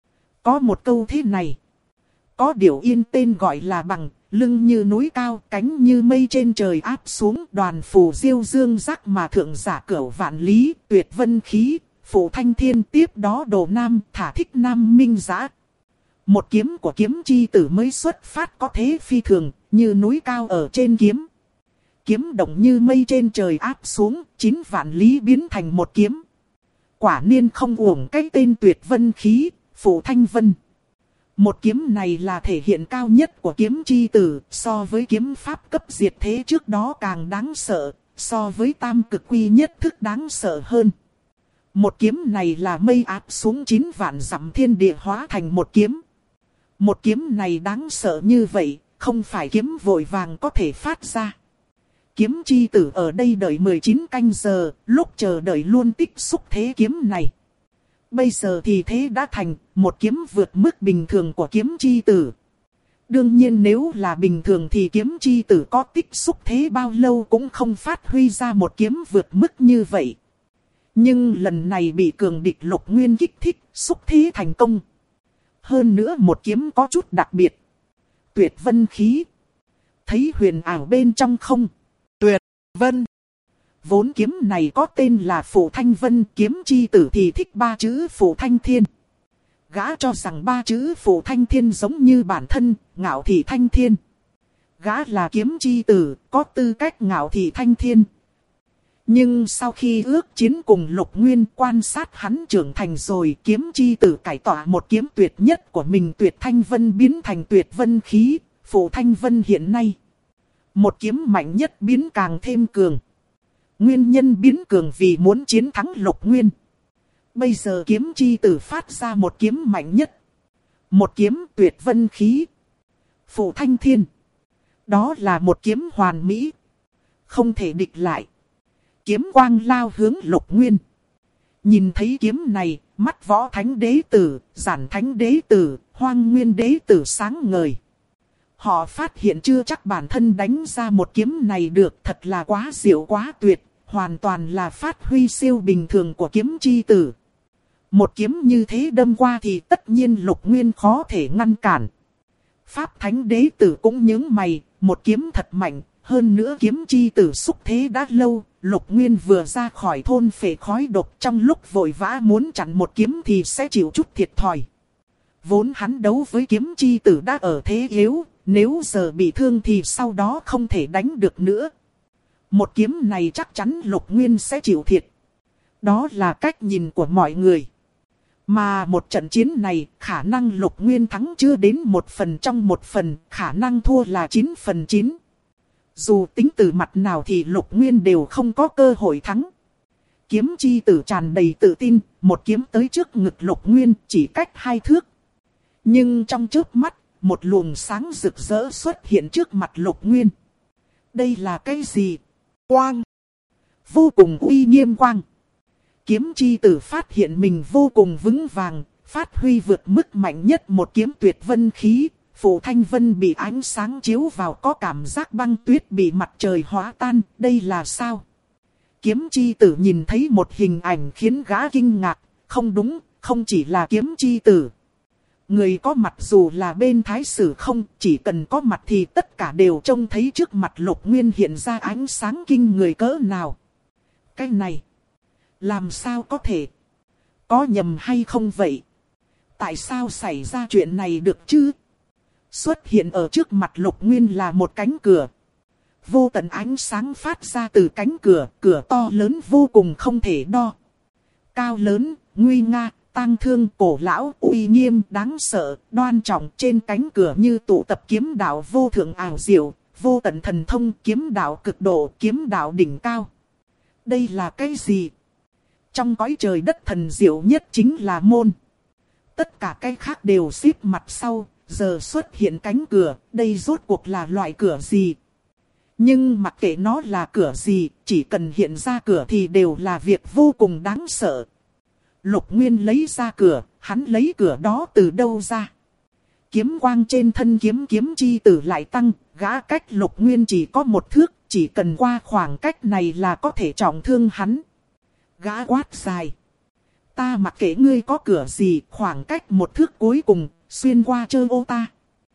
có một câu thế này. Có điều yên tên gọi là bằng, lưng như núi cao, cánh như mây trên trời áp xuống, đoàn phù diêu dương rắc mà thượng giả cửu vạn lý, Tuyệt Vân Khí, Phủ Thanh Thiên, tiếp đó Đồ Nam, thả thích Nam Minh Giã. Một kiếm của kiếm chi tử mới xuất phát có thế phi thường, như núi cao ở trên kiếm. Kiếm động như mây trên trời áp xuống, 9 vạn lý biến thành một kiếm. Quả nhiên không uổng cái tên Tuyệt Vân Khí, Phủ Thanh Vân. Một kiếm này là thể hiện cao nhất của kiếm chi tử, so với kiếm pháp cấp diệt thế trước đó càng đáng sợ, so với tam cực quy nhất thức đáng sợ hơn. Một kiếm này là mây áp xuống 9 vạn dặm thiên địa hóa thành một kiếm. Một kiếm này đáng sợ như vậy, không phải kiếm vội vàng có thể phát ra. Kiếm chi tử ở đây đợi 19 canh giờ, lúc chờ đợi luôn tích xúc thế kiếm này. Bây giờ thì thế đã thành, một kiếm vượt mức bình thường của kiếm chi tử. Đương nhiên nếu là bình thường thì kiếm chi tử có tích xúc thế bao lâu cũng không phát huy ra một kiếm vượt mức như vậy. Nhưng lần này bị cường địch Lục Nguyên kích thích, xúc thế thành công. Hơn nữa một kiếm có chút đặc biệt. Tuyệt Vân Khí. Thấy huyền ảo bên trong không? Tuyệt Vân. Vốn kiếm này có tên là Phủ Thanh Vân, kiếm chi tử thì thích 3 chữ Phủ Thanh Thiên. Gã cho rằng 3 chữ Phủ Thanh Thiên giống như bản thân, ngạo thị thanh thiên. Gã là kiếm chi tử, có tư cách ngạo thị thanh thiên. Nhưng sau khi ước chiến cùng Lục Nguyên, quan sát hắn trưởng thành rồi, kiếm chi tử cải tỏa một kiếm tuyệt nhất của mình, Tuyệt Thanh Vân biến thành Tuyệt Vân Khí, Phủ Thanh Vân hiện nay. Một kiếm mạnh nhất biến càng thêm cường. Nguyên nhân biến cường vì muốn chiến thắng Lục Nguyên. Bây giờ kiếm chi tử phát ra một kiếm mạnh nhất. Một kiếm tuyệt vân khí. Phụ thanh thiên. Đó là một kiếm hoàn mỹ. Không thể địch lại. Kiếm quang lao hướng Lục Nguyên. Nhìn thấy kiếm này, mắt Võ Thánh Đế Tử, Giản Thánh Đế Tử, Hoang Nguyên Đế Tử sáng ngời. Họ phát hiện chưa chắc bản thân đánh ra một kiếm này được, thật là quá diệu quá tuyệt, hoàn toàn là phát huy siêu bình thường của kiếm chi tử. Một kiếm như thế đâm qua thì tất nhiên Lục Nguyên khó thể ngăn cản. Pháp Thánh Đế Tử cũng nhướng mày, một kiếm thật mạnh, hơn nữa kiếm chi tử xúc thế đã lâu. Lục Nguyên vừa ra khỏi thôn phệ khói độc, trong lúc vội vã muốn chặn một kiếm thì sẽ chịu chút thiệt thòi. Vốn hắn đấu với kiếm chi tử đã ở thế yếu, nếu giờ bị thương thì sau đó không thể đánh được nữa. Một kiếm này chắc chắn Lục Nguyên sẽ chịu thiệt. Đó là cách nhìn của mọi người. Mà một trận chiến này, khả năng Lục Nguyên thắng chưa đến 1/1 trong 1/1, khả năng thua là 9/9. Dù tính từ mặt nào thì Lục Nguyên đều không có cơ hội thắng. Kiếm chi tử tràn đầy tự tin, một kiếm tới trước ngực Lục Nguyên chỉ cách 2 thước. Nhưng trong chớp mắt, một luồng sáng rực rỡ xuất hiện trước mặt Lục Nguyên. Đây là cái gì? Quang! Vô cùng uy nghiêm quang. Kiếm chi tử phát hiện mình vô cùng vững vàng, phát huy vượt mức mạnh nhất một kiếm tuyệt vân khí. Phủ thanh vân bị ánh sáng chiếu vào có cảm giác băng tuyết bị mặt trời hóa tan, đây là sao? Kiếm chi tử nhìn thấy một hình ảnh khiến gã kinh ngạc, không đúng, không chỉ là kiếm chi tử. Người có mặt dù là bên thái sử không, chỉ cần có mặt thì tất cả đều trông thấy trước mặt Lục Nguyên hiện ra ánh sáng kinh người cỡ nào. Cái này, làm sao có thể? Có nhầm hay không vậy? Tại sao xảy ra chuyện này được chứ? Xuất hiện ở trước mặt Lục Nguyên là một cánh cửa. Vô tận ánh sáng phát ra từ cánh cửa, cửa to lớn vô cùng không thể đo. Cao lớn, nguy nga, tang thương, cổ lão, uy nghiêm, đáng sợ, đoan trọng, trên cánh cửa như tụ tập kiếm đạo vô thượng ảo diệu, vô tận thần thông, kiếm đạo cực độ, kiếm đạo đỉnh cao. Đây là cái gì? Trong cõi trời đất thần diệu nhất chính là môn. Tất cả cái khác đều xếp mặt sau. Giờ xuất hiện cánh cửa, đây rốt cuộc là loại cửa gì? Nhưng mặc kệ nó là cửa gì, chỉ cần hiện ra cửa thì đều là việc vô cùng đáng sợ. Lục Nguyên lấy ra cửa, hắn lấy cửa đó từ đâu ra? Kiếm quang trên thân kiếm chi tử lại tăng, gã cách Lục Nguyên chỉ có 1 thước, chỉ cần qua khoảng cách này là có thể trọng thương hắn. Gã quát dài. Ta mặc kệ ngươi có cửa gì, khoảng cách 1 thước cuối cùng, xuyên qua chơ ô ta.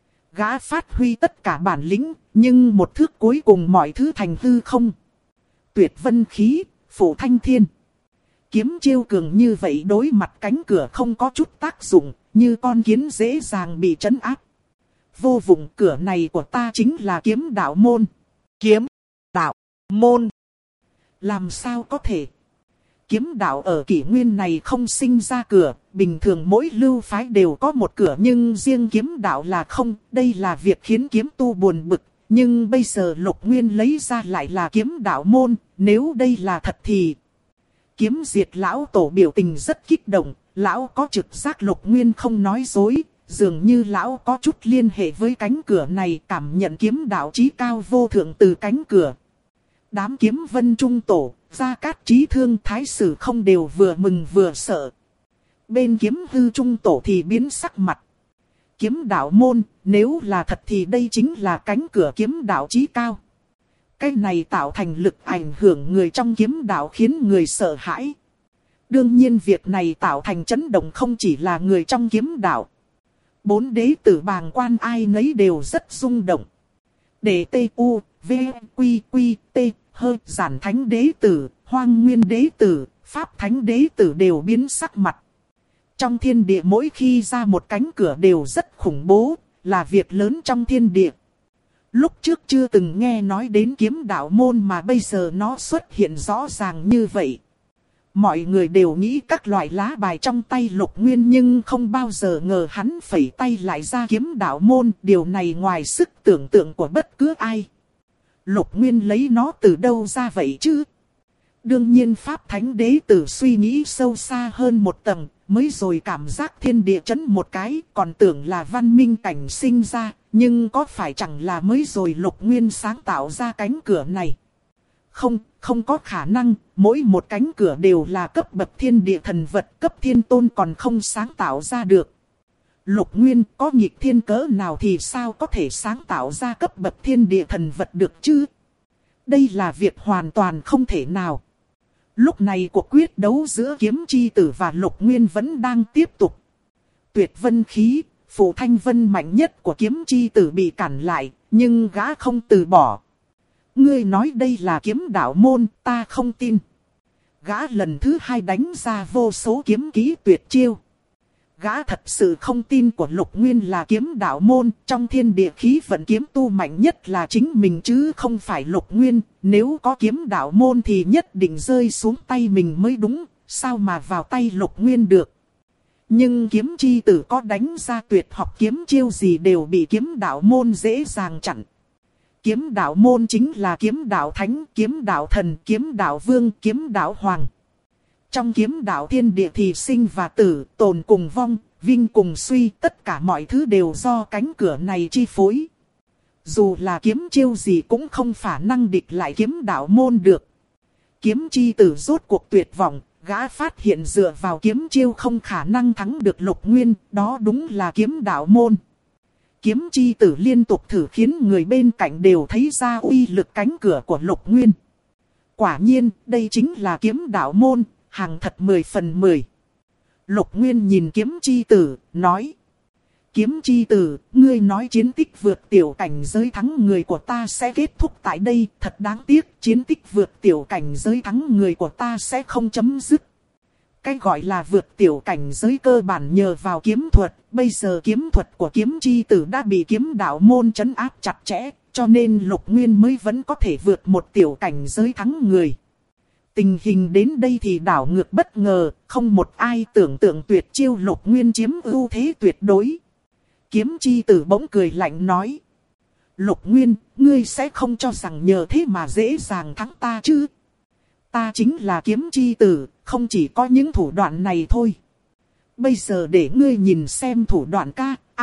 Gã phát huy tất cả bản lĩnh, nhưng 1 thước cuối cùng mọi thứ thành hư không. Tuyệt vân khí, phủ thanh thiên. Kiếm chiêu cường như vậy đối mặt cánh cửa không có chút tác dụng, như con kiến dễ dàng bị trấn áp. Vô vụng, cửa này của ta chính là kiếm đạo môn. Kiếm đạo môn. Làm sao có thể? Kiếm đạo ở kỷ nguyên này không sinh ra cửa, bình thường mỗi lưu phái đều có một cửa nhưng riêng kiếm đạo là không, đây là việc khiến kiếm tu buồn bực. Nhưng bây giờ Lục Nguyên lấy ra lại là kiếm đạo môn, nếu đây là thật thì... Kiếm diệt lão tổ biểu tình rất kích động, lão có trực giác Lục Nguyên không nói dối, dường như lão có chút liên hệ với cánh cửa này, cảm nhận kiếm đạo chí cao vô thượng từ cánh cửa. Đám kiếm vân trung tổ, Gia Cát Chí Thương, Thái Sử không đều vừa mừng vừa sợ. Bên kiếm hư trung tổ thì biến sắc mặt. Kiếm đạo môn, nếu là thật thì đây chính là cánh cửa kiếm đạo chí cao. Cái này tạo thành lực ảnh hưởng người trong kiếm đạo khiến người sợ hãi. Đương nhiên việc này tạo thành chấn động không chỉ là người trong kiếm đạo. 4 đế tử bàng quan ai nấy đều rất rung động. Đệ T.U. V. Quy. Quy. T. Hơi Giản Thánh Đế Tử, Hoang Nguyên Đế Tử, Pháp Thánh Đế Tử đều biến sắc mặt. Trong thiên địa mỗi khi ra một cánh cửa đều rất khủng bố, là việc lớn trong thiên địa. Lúc trước chưa từng nghe nói đến kiếm đạo môn mà bây giờ nó xuất hiện rõ ràng như vậy. Mọi người đều nghĩ các loại lá bài trong tay Lục Nguyên nhưng không bao giờ ngờ hắn phẩy tay lại ra kiếm đạo môn, điều này ngoài sức tưởng tượng của bất cứ ai. Lục Nguyên lấy nó từ đâu ra vậy chứ? Đương nhiên Pháp Thánh Đế Tử suy nghĩ sâu xa hơn một tầng, mới rồi cảm giác thiên địa chấn một cái, còn tưởng là văn minh cảnh sinh ra, nhưng có phải chẳng là mới rồi Lục Nguyên sáng tạo ra cánh cửa này? Không có khả năng, mỗi một cánh cửa đều là cấp bậc thiên địa thần vật, cấp thiên tôn còn không sáng tạo ra được. Lục Nguyên có nghịch thiên cỡ nào thì sao có thể sáng tạo ra cấp bậc thiên địa thần vật được chứ? Đây là việc hoàn toàn không thể nào. Lúc này cuộc quyết đấu giữa Kiếm Chi Tử và Lục Nguyên vẫn đang tiếp tục. Tuyệt vân khí, phụ thanh vân mạnh nhất của Kiếm Chi Tử bị cản lại, nhưng gã không từ bỏ. Ngươi nói đây là kiếm đạo môn, ta không tin. Gã lần thứ hai đánh ra vô số kiếm kỹ tuyệt chiêu. Gã thật sự không tin của Lục Nguyên là kiếm đạo môn, trong thiên địa khí vận kiếm tu mạnh nhất là chính mình chứ không phải Lục Nguyên. Nếu có kiếm đạo môn thì nhất định rơi xuống tay mình mới đúng, sao mà vào tay Lục Nguyên được. Nhưng Kiếm Chi Tử có đánh ra tuyệt học kiếm chiêu gì đều bị kiếm đạo môn dễ dàng chặn. Kiếm đạo môn chính là kiếm đạo thánh, kiếm đạo thần, kiếm đạo vương, kiếm đạo hoàng. Trong kiếm đạo thiên địa thì sinh và tử, tồn cùng vong, vinh cùng suy, tất cả mọi thứ đều do cánh cửa này chi phối. Dù là kiếm chiêu gì cũng không khả năng địch lại kiếm đạo môn được. Kiếm Chi Tử rốt cuộc tuyệt vọng, gã phát hiện dựa vào kiếm chiêu không khả năng thắng được Lục Nguyên, đó đúng là kiếm đạo môn. Kiếm Chi Tử liên tục thử khiến người bên cạnh đều thấy ra uy lực cánh cửa của Lục Nguyên. Quả nhiên, đây chính là kiếm đạo môn, hàng thật 10 phần 10. Lục Nguyên nhìn Kiếm Chi Tử, nói. Kiếm Chi Tử, ngươi nói chiến tích vượt tiểu cảnh giới thắng người của ta sẽ kết thúc tại đây, thật đáng tiếc, chiến tích vượt tiểu cảnh giới thắng người của ta sẽ không chấm dứt. Cái gọi là vượt tiểu cảnh giới cơ bản nhờ vào kiếm thuật, bây giờ kiếm thuật của Kiếm Chi Tử đã bị kiếm đạo môn trấn áp chặt chẽ, cho nên Lục Nguyên mới vẫn có thể vượt một tiểu cảnh giới thắng người. Tình hình đến đây thì đảo ngược bất ngờ, không một ai tưởng tượng tuyệt chiêu Lục Nguyên chiếm ưu thế tuyệt đối. Kiếm Chi Tử bỗng cười lạnh nói. Lục Nguyên, ngươi sẽ không cho rằng nhờ thế mà dễ dàng thắng ta chứ? Ta chính là Kiếm Chi Tử, không chỉ có những thủ đoạn này thôi. Bây giờ để ngươi nhìn xem thủ đoạn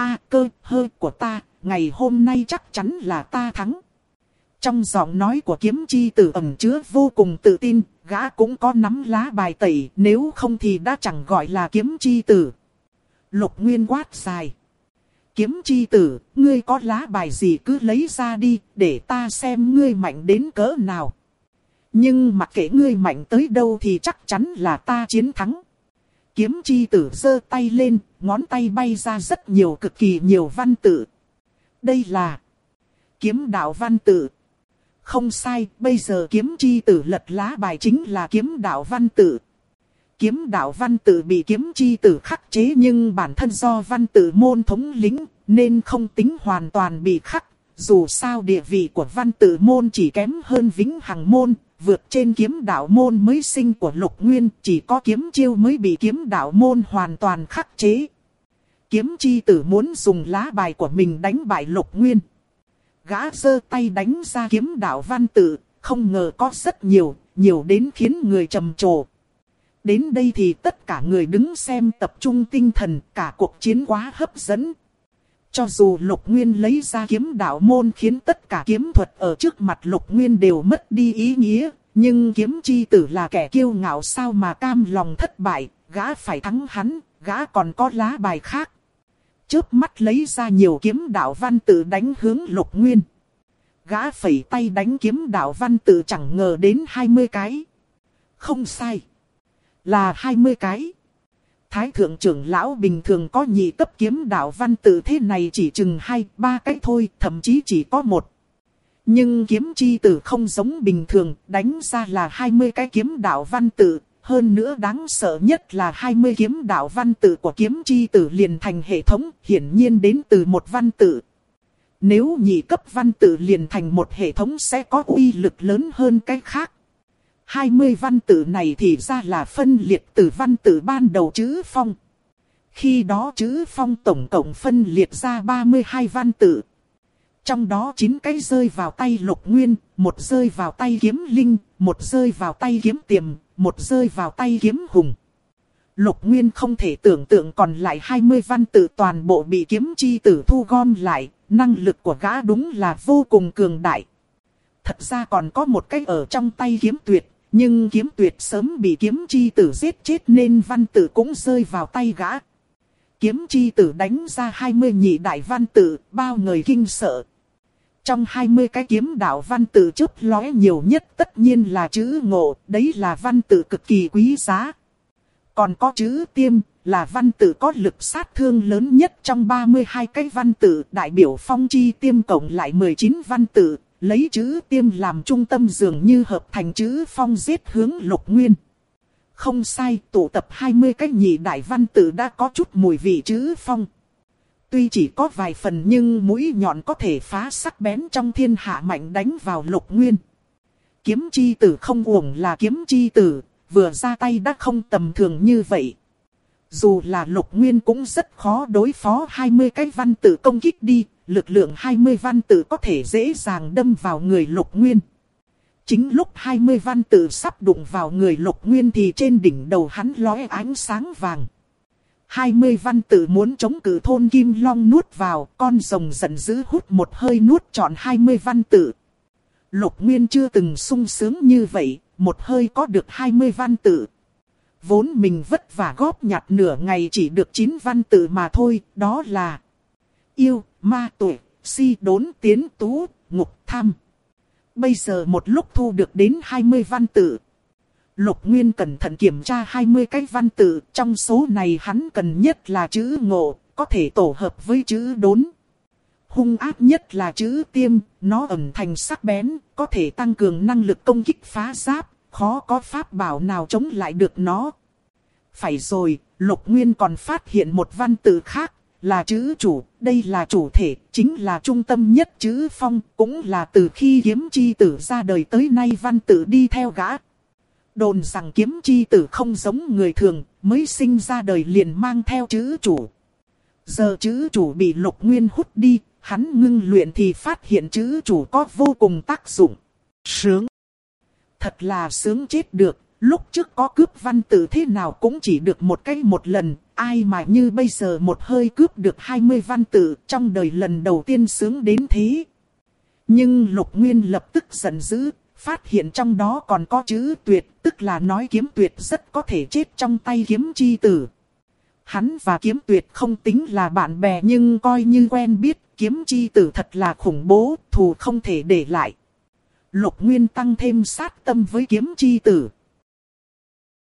cơ hơ của ta, ngày hôm nay chắc chắn là ta thắng. Trong giọng nói của Kiếm Chi Tử ẩn chứa vô cùng tự tin, gã cũng có nắm lá bài tẩy, nếu không thì đã chẳng gọi là Kiếm Chi Tử. Lục Nguyên quát dài. Kiếm Chi Tử, ngươi có lá bài gì cứ lấy ra đi, để ta xem ngươi mạnh đến cỡ nào. Nhưng mặc kệ ngươi mạnh tới đâu thì chắc chắn là ta chiến thắng. Kiếm Chi Tử giơ tay lên, ngón tay bay ra rất nhiều cực kỳ nhiều văn tự. Đây là kiếm đạo văn tự. Không sai, bây giờ Kiếm Chi Tử lật lá bài chính là kiếm đạo văn tự. Kiếm đạo văn tự bị Kiếm Chi Tử khắc chế nhưng bản thân do văn tự môn thống lĩnh nên không tính hoàn toàn bị khắc. Dù sao địa vị của văn tự môn chỉ kém hơn Vĩnh Hằng môn, vượt trên kiếm đạo môn mới sinh của Lục Nguyên, chỉ có kiếm chiêu mới bị kiếm đạo môn hoàn toàn khắc chế. Kiếm Chi Tử muốn dùng lá bài của mình đánh bại Lục Nguyên. Gã giơ tay đánh ra kiếm đạo văn tự, không ngờ có rất nhiều, nhiều đến khiến người trầm trồ. Đến đây thì tất cả người đứng xem tập trung tinh thần, cả cuộc chiến quá hấp dẫn. Cho dù Lục Nguyên lấy ra kiếm đạo môn khiến tất cả kiếm thuật ở trước mặt Lục Nguyên đều mất đi ý nghĩa, nhưng Kiếm Chi Tử là kẻ kiêu ngạo sao mà cam lòng thất bại, gã phải thắng hắn, gã còn có lá bài khác. Chớp mắt lấy ra nhiều kiếm đạo văn tự đánh hướng Lục Nguyên. Gã phẩy tay đánh kiếm đạo văn tự chẳng ngờ đến 20 cái. Không sai. Là 20 cái. Thái thượng trưởng lão bình thường có nhị cấp kiếm đạo văn tự thế này chỉ chừng 2-3 cái thôi, thậm chí chỉ có 1. Nhưng Kiếm Chi Tử không giống bình thường, đánh ra là 20 cái kiếm đạo văn tự. Hơn nữa đáng sợ nhất là 20 kiếm đạo văn tự của Kiếm Chi Tử liền thành hệ thống, hiển nhiên đến từ một văn tự. Nếu nhị cấp văn tự liền thành một hệ thống sẽ có uy lực lớn hơn cái khác. 20 văn tự này thì ra là phân liệt từ văn tự ban đầu chữ phong. Khi đó chữ phong tổng cộng phân liệt ra 32 văn tự. Trong đó 9 cái rơi vào tay Lục Nguyên, một rơi vào tay Kiếm Linh, một rơi vào tay Kiếm Tiềm, một rơi vào tay Kiếm Hùng. Lục Nguyên không thể tưởng tượng còn lại 20 văn tự toàn bộ bị kiếm chi tử thu gom lại, năng lực của gã đúng là vô cùng cường đại. Thật ra còn có một cái ở trong tay Kiếm Tuyệt, nhưng Kiếm Tuyệt sớm bị kiếm chi tử giết chết nên văn tự cũng rơi vào tay gã. Kiếm chi tử đánh ra 20 nhị đại văn tự, bao người kinh sợ. Trong 20 cái kiếm đạo văn tự chớp lóe nhiều nhất tất nhiên là chữ Ngộ, đấy là văn tự cực kỳ quý giá. Còn có chữ Tiêm, là văn tự có lực sát thương lớn nhất trong 32 cái văn tự, đại biểu Phong Chi Tiêm cộng lại 19 văn tự, lấy chữ Tiêm làm trung tâm dường như hợp thành chữ Phong giết hướng Lục Nguyên. Không sai, tụ tập 20 cái nhị đại văn tự đã có chút mùi vị chữ Phong. Tuy chỉ có vài phần nhưng mũi nhọn có thể phá sắc bén trong thiên hạ mạnh đánh vào Lục Nguyên. Kiếm chi tử không uổng là kiếm chi tử, vừa ra tay đã không tầm thường như vậy. Dù là Lục Nguyên cũng rất khó đối phó 20 cái văn tự công kích đi, lực lượng 20 văn tự có thể dễ dàng đâm vào người Lục Nguyên. Chính lúc 20 văn tự sắp đụng vào người Lục Nguyên thì trên đỉnh đầu hắn lóe ánh sáng vàng. 20 văn tự muốn chống cự thôn Kim Long nuốt vào, con rồng giận dữ hút một hơi nuốt trọn 20 văn tự. Lục Nguyên chưa từng sung sướng như vậy, một hơi có được 20 văn tự. Vốn mình vất vả góp nhặt nửa ngày chỉ được 9 văn tự mà thôi, đó là yêu, ma, tuệ, si, đốn, tiến, tú, ngục, tham. Bây giờ một lúc thu được đến 20 văn tự. Lục Nguyên cẩn thận kiểm tra 20 cái văn tự, trong số này hắn cần nhất là chữ Ngộ, có thể tổ hợp với chữ đốn. Hung ác nhất là chữ Tiêm, nó ẩn thành sắc bén, có thể tăng cường năng lực công kích phá giáp, khó có pháp bảo nào chống lại được nó. Phải rồi, Lục Nguyên còn phát hiện một văn tự khác, là chữ Chủ, đây là chủ thể, chính là trung tâm nhất chữ Phong, cũng là từ khi kiếm chi tử ra đời tới nay văn tự đi theo gã. Đồn rằng kiếm chi tử không giống người thường, mới sinh ra đời liền mang theo chữ Chủ. Giờ chữ Chủ bị Lục Nguyên hút đi, hắn ngưng luyện thì phát hiện chữ Chủ có vô cùng tác dụng. Sướng! Thật là sướng chết được, lúc trước có cướp văn tự thế nào cũng chỉ được một cái một lần, ai mà như bây giờ một hơi cướp được 20 văn tự, trong đời lần đầu tiên sướng đến thế. Nhưng Lục Nguyên lập tức giận dữ, phát hiện trong đó còn có chữ Tuyệt, tức là nói Kiếm Tuyệt rất có thể chết trong tay kiếm chi tử. Hắn và Kiếm Tuyệt không tính là bạn bè nhưng coi như quen biết, kiếm chi tử thật là khủng bố, thù không thể để lại. Lục Nguyên tăng thêm sát tâm với kiếm chi tử.